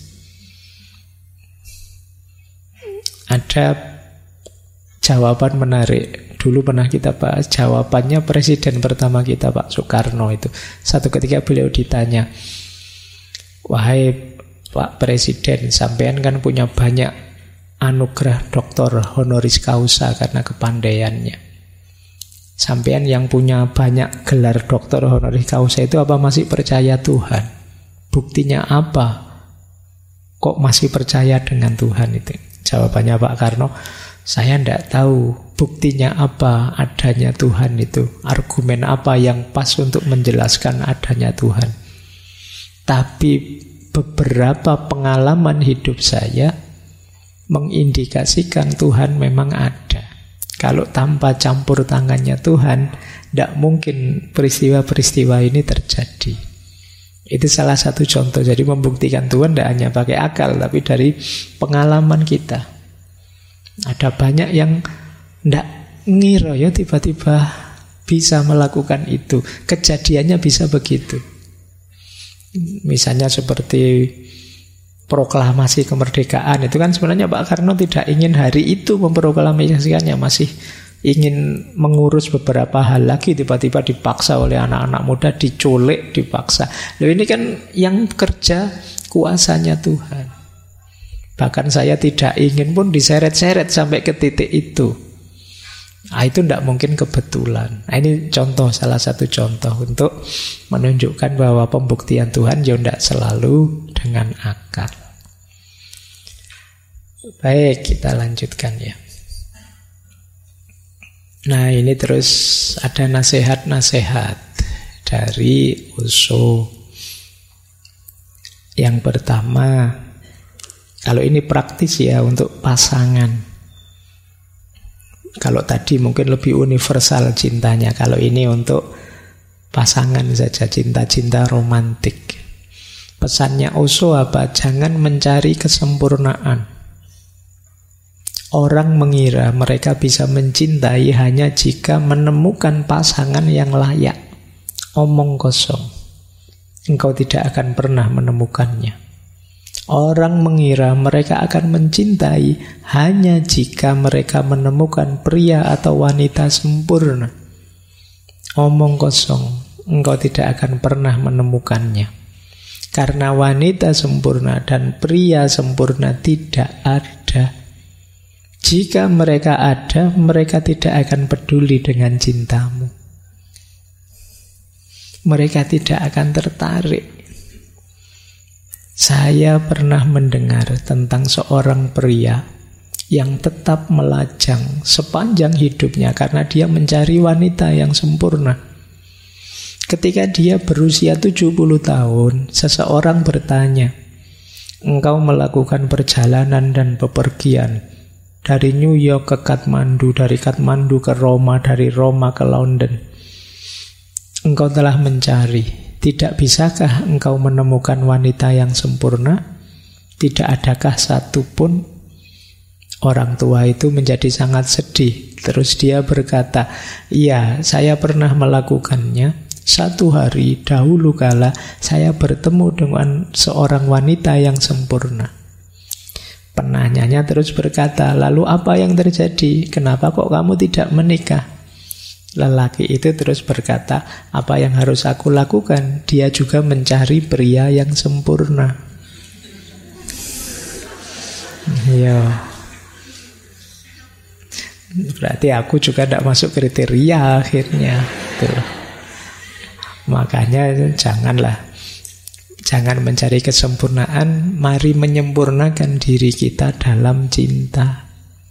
[SPEAKER 1] Ada jawaban menarik. Dulu pernah kita bahas jawabannya presiden pertama kita, Pak Soekarno itu. Satu ketika beliau ditanya, "Wahai Pak Presiden, sampean kan punya banyak anugerah doktor honoris causa karena kepandaiannya. Sampean yang punya banyak gelar doktor honoris causa itu apa masih percaya Tuhan? Buktinya apa? Kok masih percaya dengan Tuhan itu?" Jawabannya Pak Karno, "Saya tidak tahu buktinya apa adanya Tuhan itu. Argumen apa yang pas untuk menjelaskan adanya Tuhan. Tapi beberapa pengalaman hidup saya mengindikasikan Tuhan memang ada. Kalau tanpa campur tangannya Tuhan, tidak mungkin peristiwa-peristiwa ini terjadi." Itu salah satu contoh. Jadi membuktikan Tuhan tidak hanya pakai akal, tapi dari pengalaman kita. Ada banyak yang tidak ngira ya tiba-tiba bisa melakukan itu. Kejadiannya bisa begitu. Misalnya seperti proklamasi kemerdekaan, itu kan sebenarnya Pak Karno tidak ingin hari itu memproklamasikannya, masih ingin mengurus beberapa hal lagi, tiba-tiba dipaksa oleh anak-anak muda, diculik, dipaksa. Loh, ini kan yang kerja kuasanya Tuhan. Bahkan saya tidak ingin pun diseret-seret sampai ke titik itu. Nah, itu tidak mungkin kebetulan. Nah, ini contoh, salah satu contoh untuk menunjukkan bahwa pembuktian Tuhan ya tidak selalu dengan akal. Baik, kita lanjutkan ya. Nah, ini terus ada nasihat-nasihat dari Osho. Yang pertama, kalau ini praktis ya untuk pasangan. Kalau tadi mungkin lebih universal cintanya, kalau ini untuk pasangan saja, cinta-cinta romantik. Pesannya Osho apa? Jangan mencari kesempurnaan. Orang mengira mereka bisa mencintai hanya jika menemukan pasangan yang layak. Omong kosong. Engkau tidak akan pernah menemukannya. Orang mengira mereka akan mencintai hanya jika mereka menemukan pria atau wanita sempurna. Omong kosong. Engkau tidak akan pernah menemukannya. Karena wanita sempurna dan pria sempurna tidak ada. Jika mereka ada, mereka tidak akan peduli dengan cintamu. Mereka tidak akan tertarik. Saya pernah mendengar tentang seorang pria yang tetap melajang sepanjang hidupnya karena dia mencari wanita yang sempurna. Ketika dia berusia 70 tahun, seseorang bertanya, "Engkau melakukan perjalanan dan bepergian dari New York ke Kathmandu, dari Kathmandu ke Roma, dari Roma ke London. Engkau telah mencari. Tidak bisakah engkau menemukan wanita yang sempurna? Tidak adakah satu pun?" Orang tua itu menjadi sangat sedih. Terus dia berkata, "Iya, saya pernah melakukannya. Satu hari dahulu kala saya bertemu dengan seorang wanita yang sempurna." Penanyanya terus berkata, "Lalu apa yang terjadi? Kenapa kok kamu tidak menikah?" Lelaki itu terus berkata, "Apa yang harus aku lakukan? Dia juga mencari pria yang sempurna." Ya, berarti aku juga tidak masuk kriteria akhirnya. Tuh. Makanya jangan mencari kesempurnaan, mari menyempurnakan diri kita dalam cinta.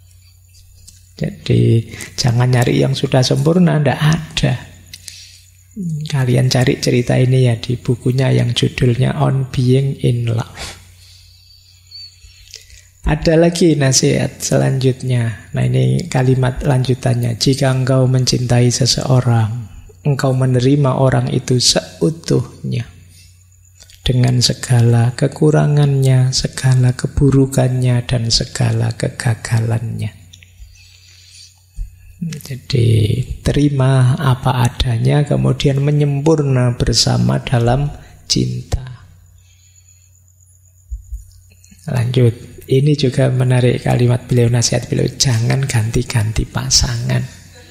[SPEAKER 1] Jadi jangan nyari yang sudah sempurna, tidak ada. Kalian cari cerita ini ya di bukunya yang judulnya On Being in Love. Ada lagi nasihat selanjutnya. Nah, ini kalimat lanjutannya. Jika engkau mencintai seseorang, engkau menerima orang itu seutuhnya. Dengan segala kekurangannya, segala keburukannya, dan segala kegagalannya. Jadi terima apa adanya, kemudian menyempurna bersama dalam cinta. Lanjut, ini juga menarik kalimat beliau, nasihat beliau, jangan ganti-ganti pasangan.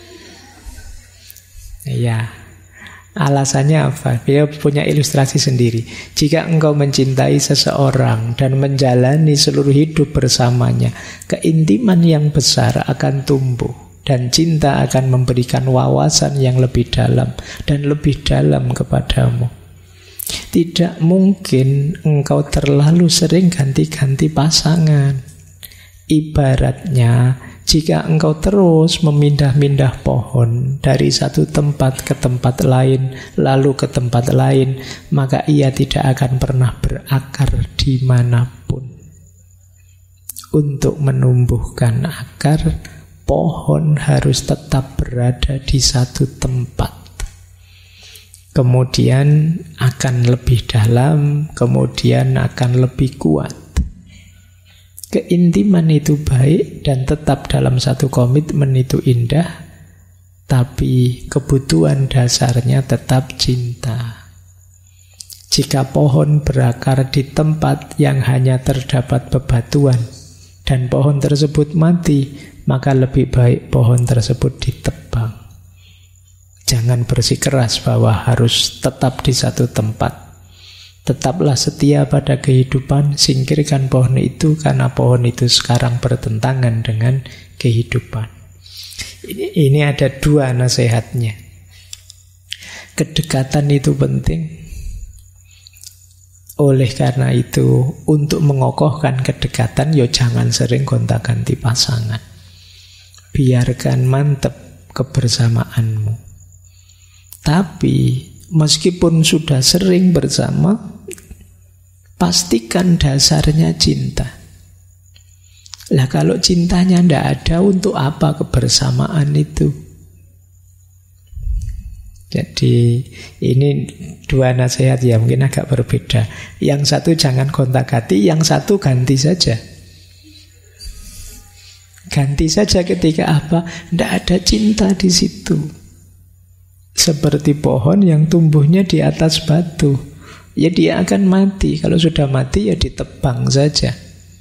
[SPEAKER 1] Ya. Alasannya apa? Beliau punya ilustrasi sendiri. Jika engkau mencintai seseorang dan menjalani seluruh hidup bersamanya, keintiman yang besar akan tumbuh dan cinta akan memberikan wawasan yang lebih dalam dan lebih dalam kepadamu. Tidak mungkin engkau terlalu sering ganti-ganti pasangan. Ibaratnya, jika engkau terus memindah-mindah pohon dari satu tempat ke tempat lain, lalu ke tempat lain, maka ia tidak akan pernah berakar dimanapun. Untuk menumbuhkan akar, pohon harus tetap berada di satu tempat. Kemudian akan lebih dalam, kemudian akan lebih kuat. Keintiman itu baik dan tetap dalam satu komitmen itu indah, tapi kebutuhan dasarnya tetap cinta. Jika pohon berakar di tempat yang hanya terdapat bebatuan dan pohon tersebut mati, maka lebih baik pohon tersebut ditebang. Jangan bersikeras bahwa harus tetap di satu tempat. Tetaplah setia pada kehidupan, singkirkan pohon itu karena pohon itu sekarang bertentangan dengan kehidupan. Ini ada dua nasihatnya. Kedekatan itu penting. Oleh karena itu, untuk mengokohkan kedekatan, ya jangan sering gonta-ganti pasangan. Biarkan mantep kebersamaanmu. Tapi meskipun sudah sering bersama, pastikan dasarnya cinta. Lah kalau cintanya tidak ada, untuk apa kebersamaan itu? Jadi ini dua nasihat ya, mungkin agak berbeda. Yang satu jangan gonta-ganti, yang satu ganti saja. Ganti saja ketika apa? Tidak ada cinta di situ. Seperti pohon yang tumbuhnya di atas batu. Ya dia akan mati. Kalau sudah mati ya ditebang saja.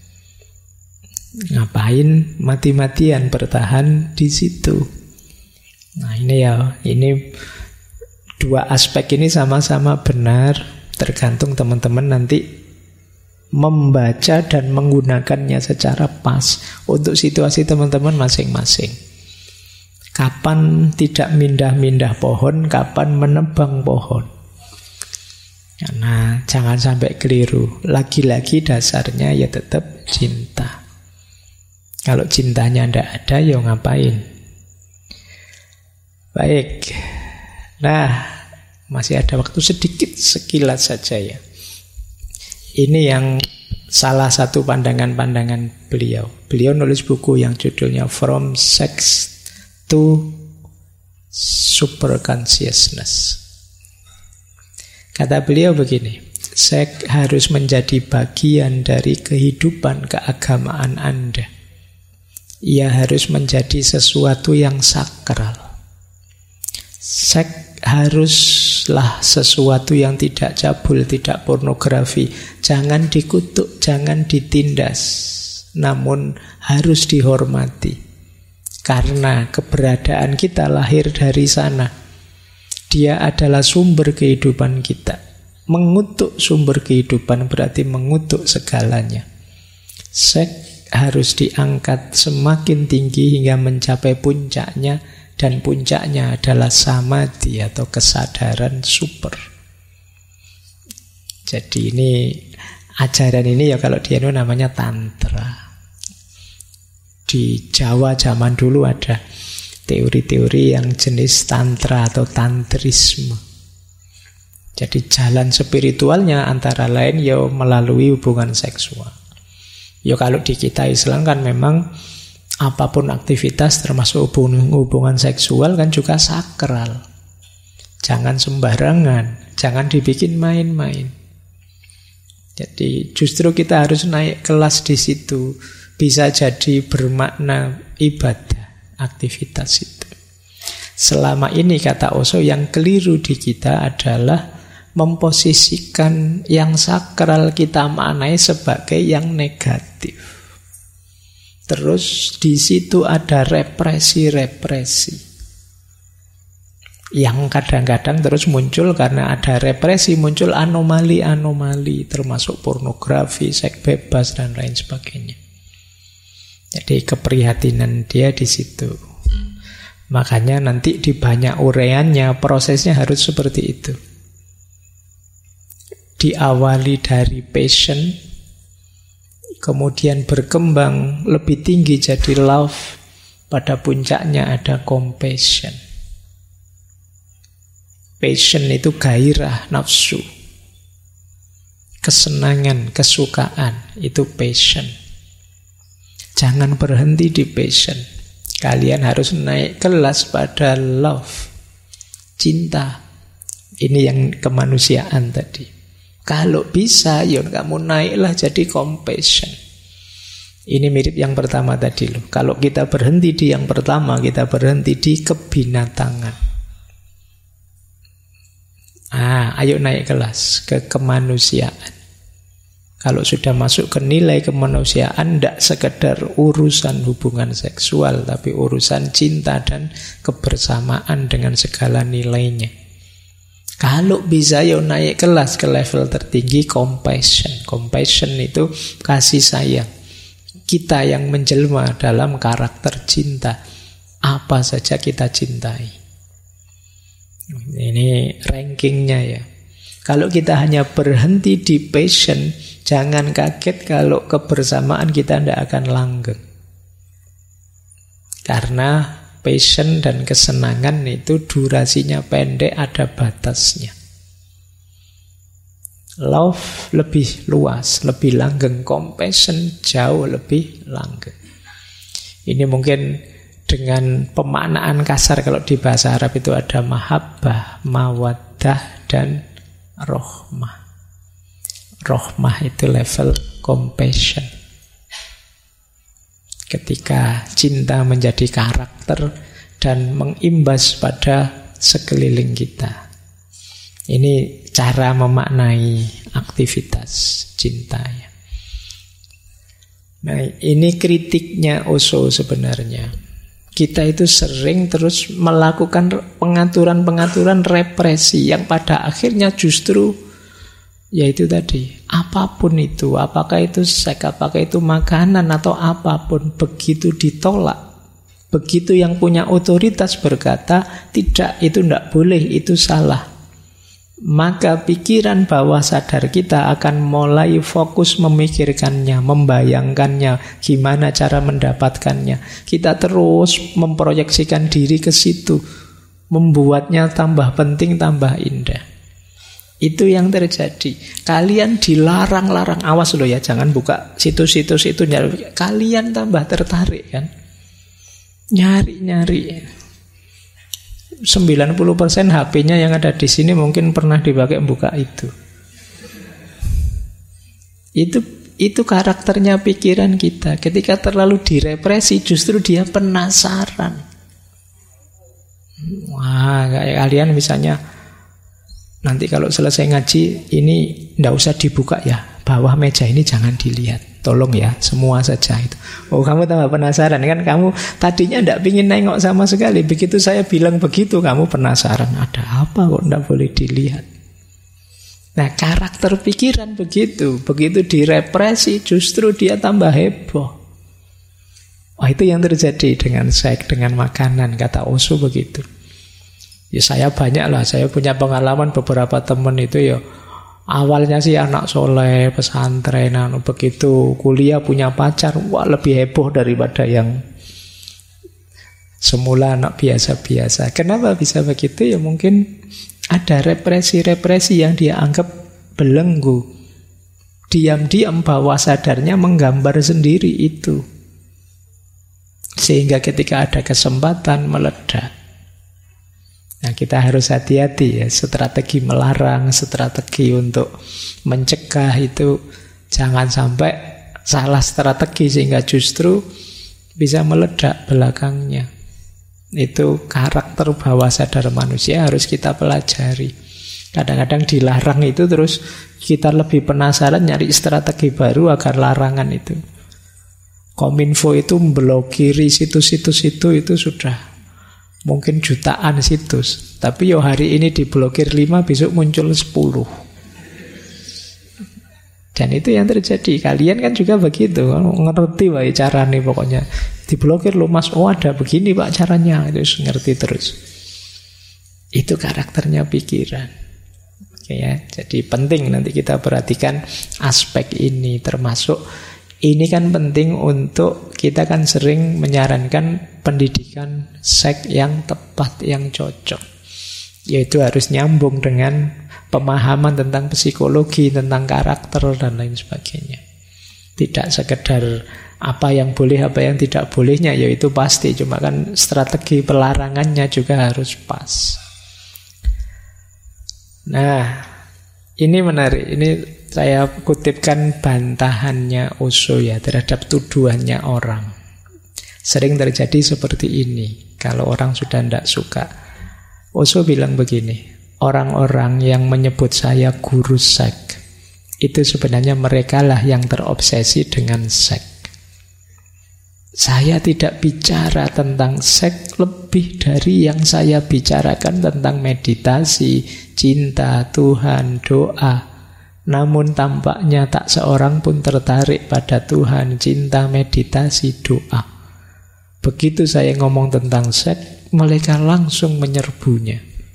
[SPEAKER 1] Ngapain mati-matian bertahan di situ? Nah ini ya, ini dua aspek ini sama-sama benar. Tergantung teman-teman nanti membaca dan menggunakannya secara pas untuk situasi teman-teman masing-masing. Kapan tidak mindah-mindah pohon, kapan menebang pohon. Karena jangan sampai keliru. Lagi-lagi dasarnya ya tetap cinta. Kalau cintanya tidak ada, ya ngapain? Baik. Nah, masih ada waktu sedikit, sekilas saja ya. Ini yang salah satu pandangan-pandangan beliau. Beliau nulis buku yang judulnya From Sex to Super Consciousness. Kata beliau begini, seks harus menjadi bagian dari kehidupan keagamaan Anda. Ia harus menjadi sesuatu yang sakral. Seks haruslah sesuatu yang tidak cabul, tidak pornografi. Jangan dikutuk, jangan ditindas, namun harus dihormati. Karena keberadaan kita lahir dari sana. Dia adalah sumber kehidupan kita. Mengutuk sumber kehidupan berarti mengutuk segalanya. Seks harus diangkat semakin tinggi hingga mencapai puncaknya, dan puncaknya adalah samadhi atau kesadaran super. Jadi ini ajaran ini ya kalau di Indo namanya tantra. Di Jawa zaman dulu ada teori-teori yang jenis tantra atau tantrisme. Jadi jalan spiritualnya antara lain ya melalui hubungan seksual. Ya kalau di kita Islam kan memang apapun aktivitas termasuk hubungan seksual kan juga sakral. Jangan sembarangan, jangan dibikin main-main. Jadi justru kita harus naik kelas di situ. Bisa jadi bermakna ibadah, aktivitas itu. Selama ini kata Osho yang keliru di kita adalah memposisikan yang sakral kita maknai sebagai yang negatif. Terus di situ ada represi-represi yang kadang-kadang terus muncul karena ada represi, muncul anomali-anomali termasuk pornografi, seks bebas dan lain sebagainya. Jadi keprihatinan dia di situ. Makanya nanti di banyak uraiannya prosesnya harus seperti itu. Diawali dari passion, kemudian berkembang lebih tinggi jadi love, pada puncaknya ada compassion. Passion itu gairah, nafsu, kesenangan, kesukaan, itu passion. Jangan berhenti di passion. Kalian harus naik kelas pada love, cinta. Ini yang kemanusiaan tadi. Kalau bisa, ya kamu naiklah jadi compassion. Ini mirip yang pertama tadi loh. Kalau kita berhenti di yang pertama, kita berhenti di kebinatangan. Ayo naik kelas ke kemanusiaan. Kalau sudah masuk ke nilai kemanusiaan, tidak sekedar urusan hubungan seksual, tapi urusan cinta dan kebersamaan dengan segala nilainya. Kalau bisa ya naik kelas ke level tertinggi, compassion. Compassion itu kasih sayang. Kita yang menjelma dalam karakter cinta. Apa saja kita cintai. Ini rankingnya ya. Kalau kita hanya berhenti di passion, jangan kaget kalau kebersamaan kita tidak akan langgeng. Karena passion dan kesenangan itu durasinya pendek, ada batasnya. Love lebih luas, lebih langgeng. Compassion jauh lebih langgeng. Ini mungkin dengan pemaknaan kasar, kalau di bahasa Arab itu ada mahabbah, mawaddah, dan rohmah. Rohmah itu level compassion. Ketika cinta menjadi karakter dan mengimbas pada sekeliling kita. Ini cara memaknai aktivitas cinta ya. Nah, ini kritiknya Osho sebenarnya. Kita itu sering terus melakukan pengaturan-pengaturan represi yang pada akhirnya justru yaitu tadi, apapun itu, apakah itu seks, apakah itu makanan atau apapun, begitu ditolak, begitu yang punya otoritas berkata tidak, itu tidak boleh, itu salah, maka pikiran bawah sadar kita akan mulai fokus memikirkannya, membayangkannya, gimana cara mendapatkannya. Kita terus memproyeksikan diri ke situ, membuatnya tambah penting, tambah indah. Itu yang terjadi. Kalian dilarang-larang, awas loh ya, jangan buka situs-situs itu. Kalian tambah tertarik kan, nyari-nyari. 90% HP-nya yang ada di sini mungkin pernah dipakai buka itu. Itu karakternya pikiran kita. Ketika terlalu direpresi, justru dia penasaran. Wah, kayak kalian misalnya, nanti kalau selesai ngaji, ini ndak usah dibuka ya, bawah meja ini jangan dilihat, tolong ya, semua saja itu. Oh, kamu tambah penasaran kan? Kamu tadinya ndak pingin nengok sama sekali, begitu saya bilang begitu, kamu penasaran, ada apa kok ndak boleh dilihat. Nah, karakter pikiran begitu direpresi, justru dia tambah heboh. Oh, itu yang terjadi dengan seks, dengan makanan, kata Osho begitu. Ya saya banyak lah, saya punya pengalaman beberapa teman itu ya awalnya sih anak soleh, pesantren, begitu kuliah punya pacar, wah lebih heboh daripada yang semula anak biasa-biasa. Kenapa bisa begitu? Ya mungkin ada represi-represi yang dia anggap belenggu. Diam-diam bawah sadarnya menggambar sendiri itu. Sehingga ketika ada kesempatan meledak. Nah, kita harus hati-hati ya, strategi melarang, strategi untuk mencegah itu jangan sampai salah strategi sehingga justru bisa meledak belakangnya. Itu karakter bawah sadar manusia harus kita pelajari. Kadang-kadang dilarang itu terus kita lebih penasaran nyari strategi baru agar larangan itu. Kominfo itu memblokiri situs-situs itu sudah mungkin jutaan situs. Tapi yo hari ini diblokir 5, besok muncul 10. Dan itu yang terjadi. Kalian kan juga begitu, ngerti wah caranya pokoknya. Diblokir lo mas, oh ada begini pak caranya. Itu ngerti terus. Itu karakternya pikiran. Oke ya, jadi penting nanti kita perhatikan aspek ini, termasuk ini kan penting untuk kita kan sering menyarankan pendidikan seks yang tepat, yang cocok. Yaitu harus nyambung dengan pemahaman tentang psikologi, tentang karakter, dan lain sebagainya. Tidak sekedar apa yang boleh, apa yang tidak bolehnya, yaitu pasti. Cuma kan strategi pelarangannya juga harus pas. Nah, ini menarik. Ini saya kutipkan bantahannya Osho ya terhadap tuduhannya orang. Sering terjadi seperti ini kalau orang sudah tidak suka. Osho bilang begini, orang-orang yang menyebut saya guru seks itu sebenarnya mereka lah yang terobsesi dengan seks. Saya tidak bicara tentang seks lebih dari yang saya bicarakan tentang meditasi, cinta, Tuhan, doa. Namun tampaknya tak seorang pun tertarik pada Tuhan, cinta, meditasi, doa. Begitu saya ngomong tentang seks, mereka langsung menyerbunya.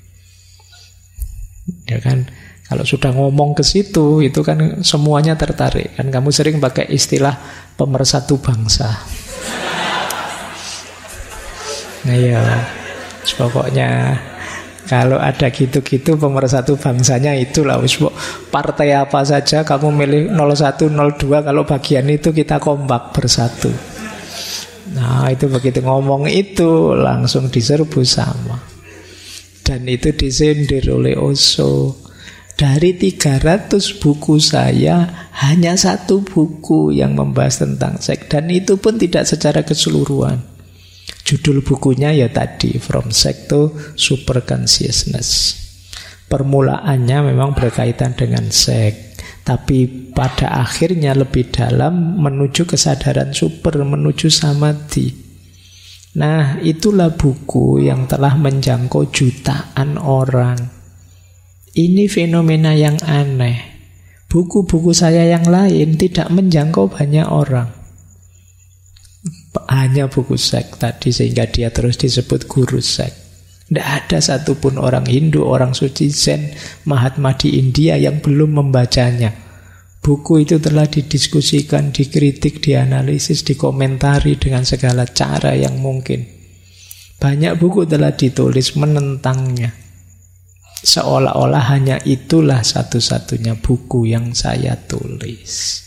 [SPEAKER 1] Ya kan? Kalau sudah ngomong ke situ, itu kan semuanya tertarik. Kan kamu sering pakai istilah pemersatu bangsa. Nah ya, pokoknya kalau ada gitu-gitu pemersatu bangsanya itulah. Partai apa saja kamu milih 01, 02, kalau bagian itu kita kompak bersatu. Nah itu begitu ngomong itu langsung diserbu sama. Dan itu disindir oleh Osho. Dari 300 buku saya, hanya 1 buku yang membahas tentang seks. Dan itu pun tidak secara keseluruhan. Judul bukunya ya tadi, From Sex to Super Consciousness. Permulaannya memang berkaitan dengan seks, tapi pada akhirnya lebih dalam menuju kesadaran super, menuju samadhi. Nah, itulah buku yang telah menjangkau jutaan orang. Ini fenomena yang aneh. Buku-buku saya yang lain tidak menjangkau banyak orang. Hanya buku seks tadi, sehingga dia terus disebut guru seks. Tidak ada satupun orang Hindu, orang suci Zen, Mahatma di India yang belum membacanya. Buku itu telah didiskusikan, dikritik, dianalisis, dikomentari dengan segala cara yang mungkin. Banyak buku telah ditulis menentangnya. Seolah-olah hanya itulah satu-satunya buku yang saya tulis.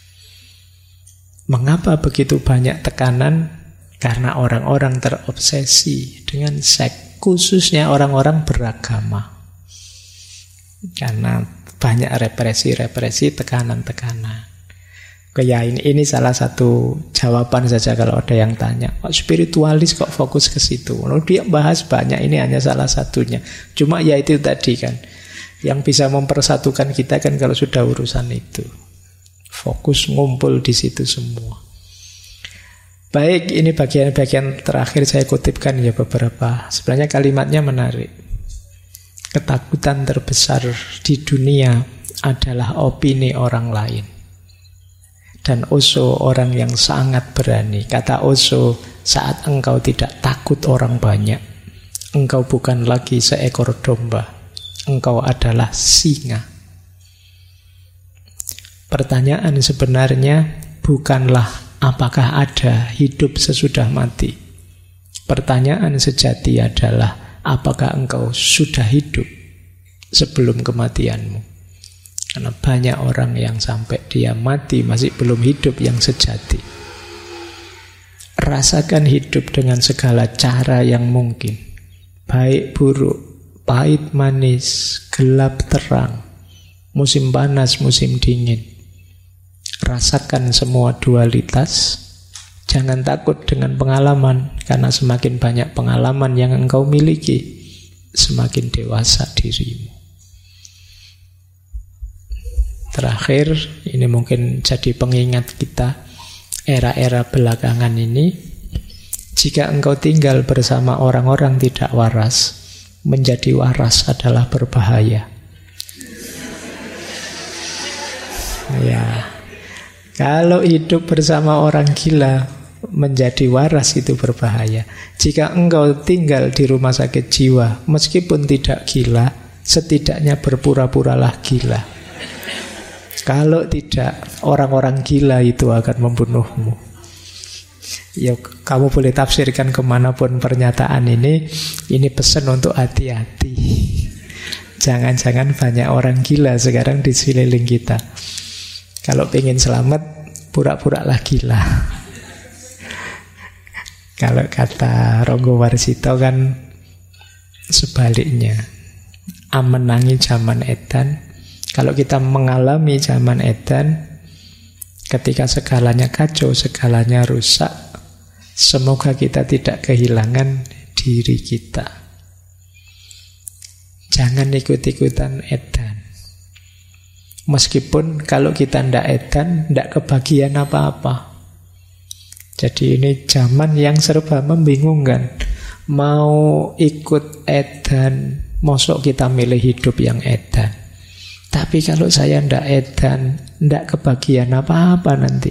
[SPEAKER 1] Mengapa begitu banyak tekanan? Karena orang-orang terobsesi dengan seks, khususnya orang-orang beragama. Karena banyak represi-represi, tekanan-tekanan. Ya ini salah satu jawaban saja kalau ada yang tanya, kok spiritualis kok fokus ke situ? Dia bahas banyak, ini hanya salah satunya. Cuma ya itu tadi kan, yang bisa mempersatukan kita kan kalau sudah urusan itu. Fokus ngumpul di situ semua. Baik, ini bagian-bagian terakhir saya kutipkan ya beberapa. Sebenarnya kalimatnya menarik. Ketakutan terbesar di dunia adalah opini orang lain. Dan Osho orang yang sangat berani. Kata Osho, saat engkau tidak takut orang banyak, engkau bukan lagi seekor domba, engkau adalah singa. Pertanyaan sebenarnya bukanlah apakah ada hidup sesudah mati. Pertanyaan sejati adalah apakah engkau sudah hidup sebelum kematianmu. Karena banyak orang yang sampai dia mati masih belum hidup yang sejati. Rasakan hidup dengan segala cara yang mungkin. Baik buruk, pahit manis, gelap terang, musim panas, musim dingin. Rasakan semua dualitas. Jangan takut dengan pengalaman, karena semakin banyak pengalaman yang engkau miliki, semakin dewasa dirimu. Terakhir, ini mungkin jadi pengingat kita era-era belakangan ini. Jika engkau tinggal bersama orang-orang tidak waras, menjadi waras adalah berbahaya. Ya. Kalau hidup bersama orang gila, menjadi waras itu berbahaya. Jika engkau tinggal di rumah sakit jiwa, meskipun tidak gila, setidaknya berpura-puralah gila. Kalau tidak, orang-orang gila itu akan membunuhmu. Ya, kamu boleh tafsirkan kemanapun pernyataan ini pesan untuk hati-hati. Jangan-jangan banyak orang gila sekarang di sekeliling kita. Kalau pengen selamat, pura-puralah gila. Kalau kata Ronggo Warsito kan sebaliknya. Amenangi zaman edan. Kalau kita mengalami zaman edan, ketika segalanya kacau, segalanya rusak, semoga kita tidak kehilangan diri kita. Jangan ikut-ikutan edan. Meskipun kalau kita ndak edan, ndak kebagian apa-apa. Jadi ini zaman yang serba membingungkan. Mau ikut edan, mosok kita milih hidup yang edan. Tapi kalau saya ndak edan, ndak kebagian apa-apa nanti.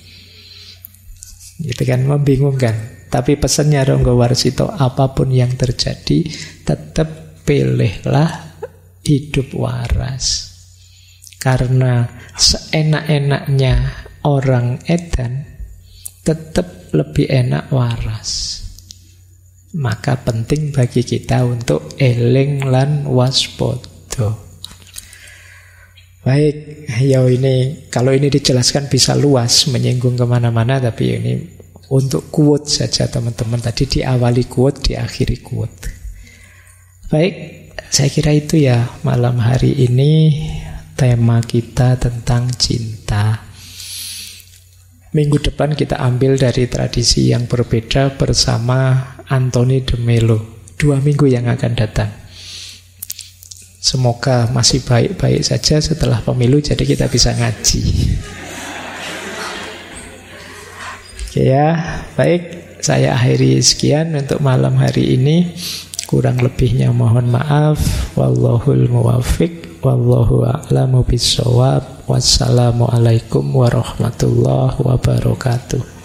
[SPEAKER 1] Itu kan membingungkan. Tapi pesannya Ronggo Warsito, apapun yang terjadi, tetap pilihlah hidup waras. Karena seenak-enaknya orang edan, tetap lebih enak waras. Maka penting bagi kita untuk eling lan waspada. Baik, ini kalau ini dijelaskan bisa luas, menyinggung kemana-mana, tapi ini untuk quote saja teman-teman. Tadi diawali quote, diakhiri quote. Baik, saya kira itu ya malam hari ini tema kita tentang cinta. Minggu depan kita ambil dari tradisi yang berbeda bersama Anthony de Mello. 2 minggu yang akan datang. Semoga masih baik-baik saja setelah pemilu, jadi kita bisa ngaji. Oke ya, baik. Saya akhiri sekian untuk malam hari ini. Kurang lebihnya mohon maaf. Wallahul muwaffiq. Wallahu a'lamu bissawab. Wassalamualaikum warahmatullahi wabarakatuh.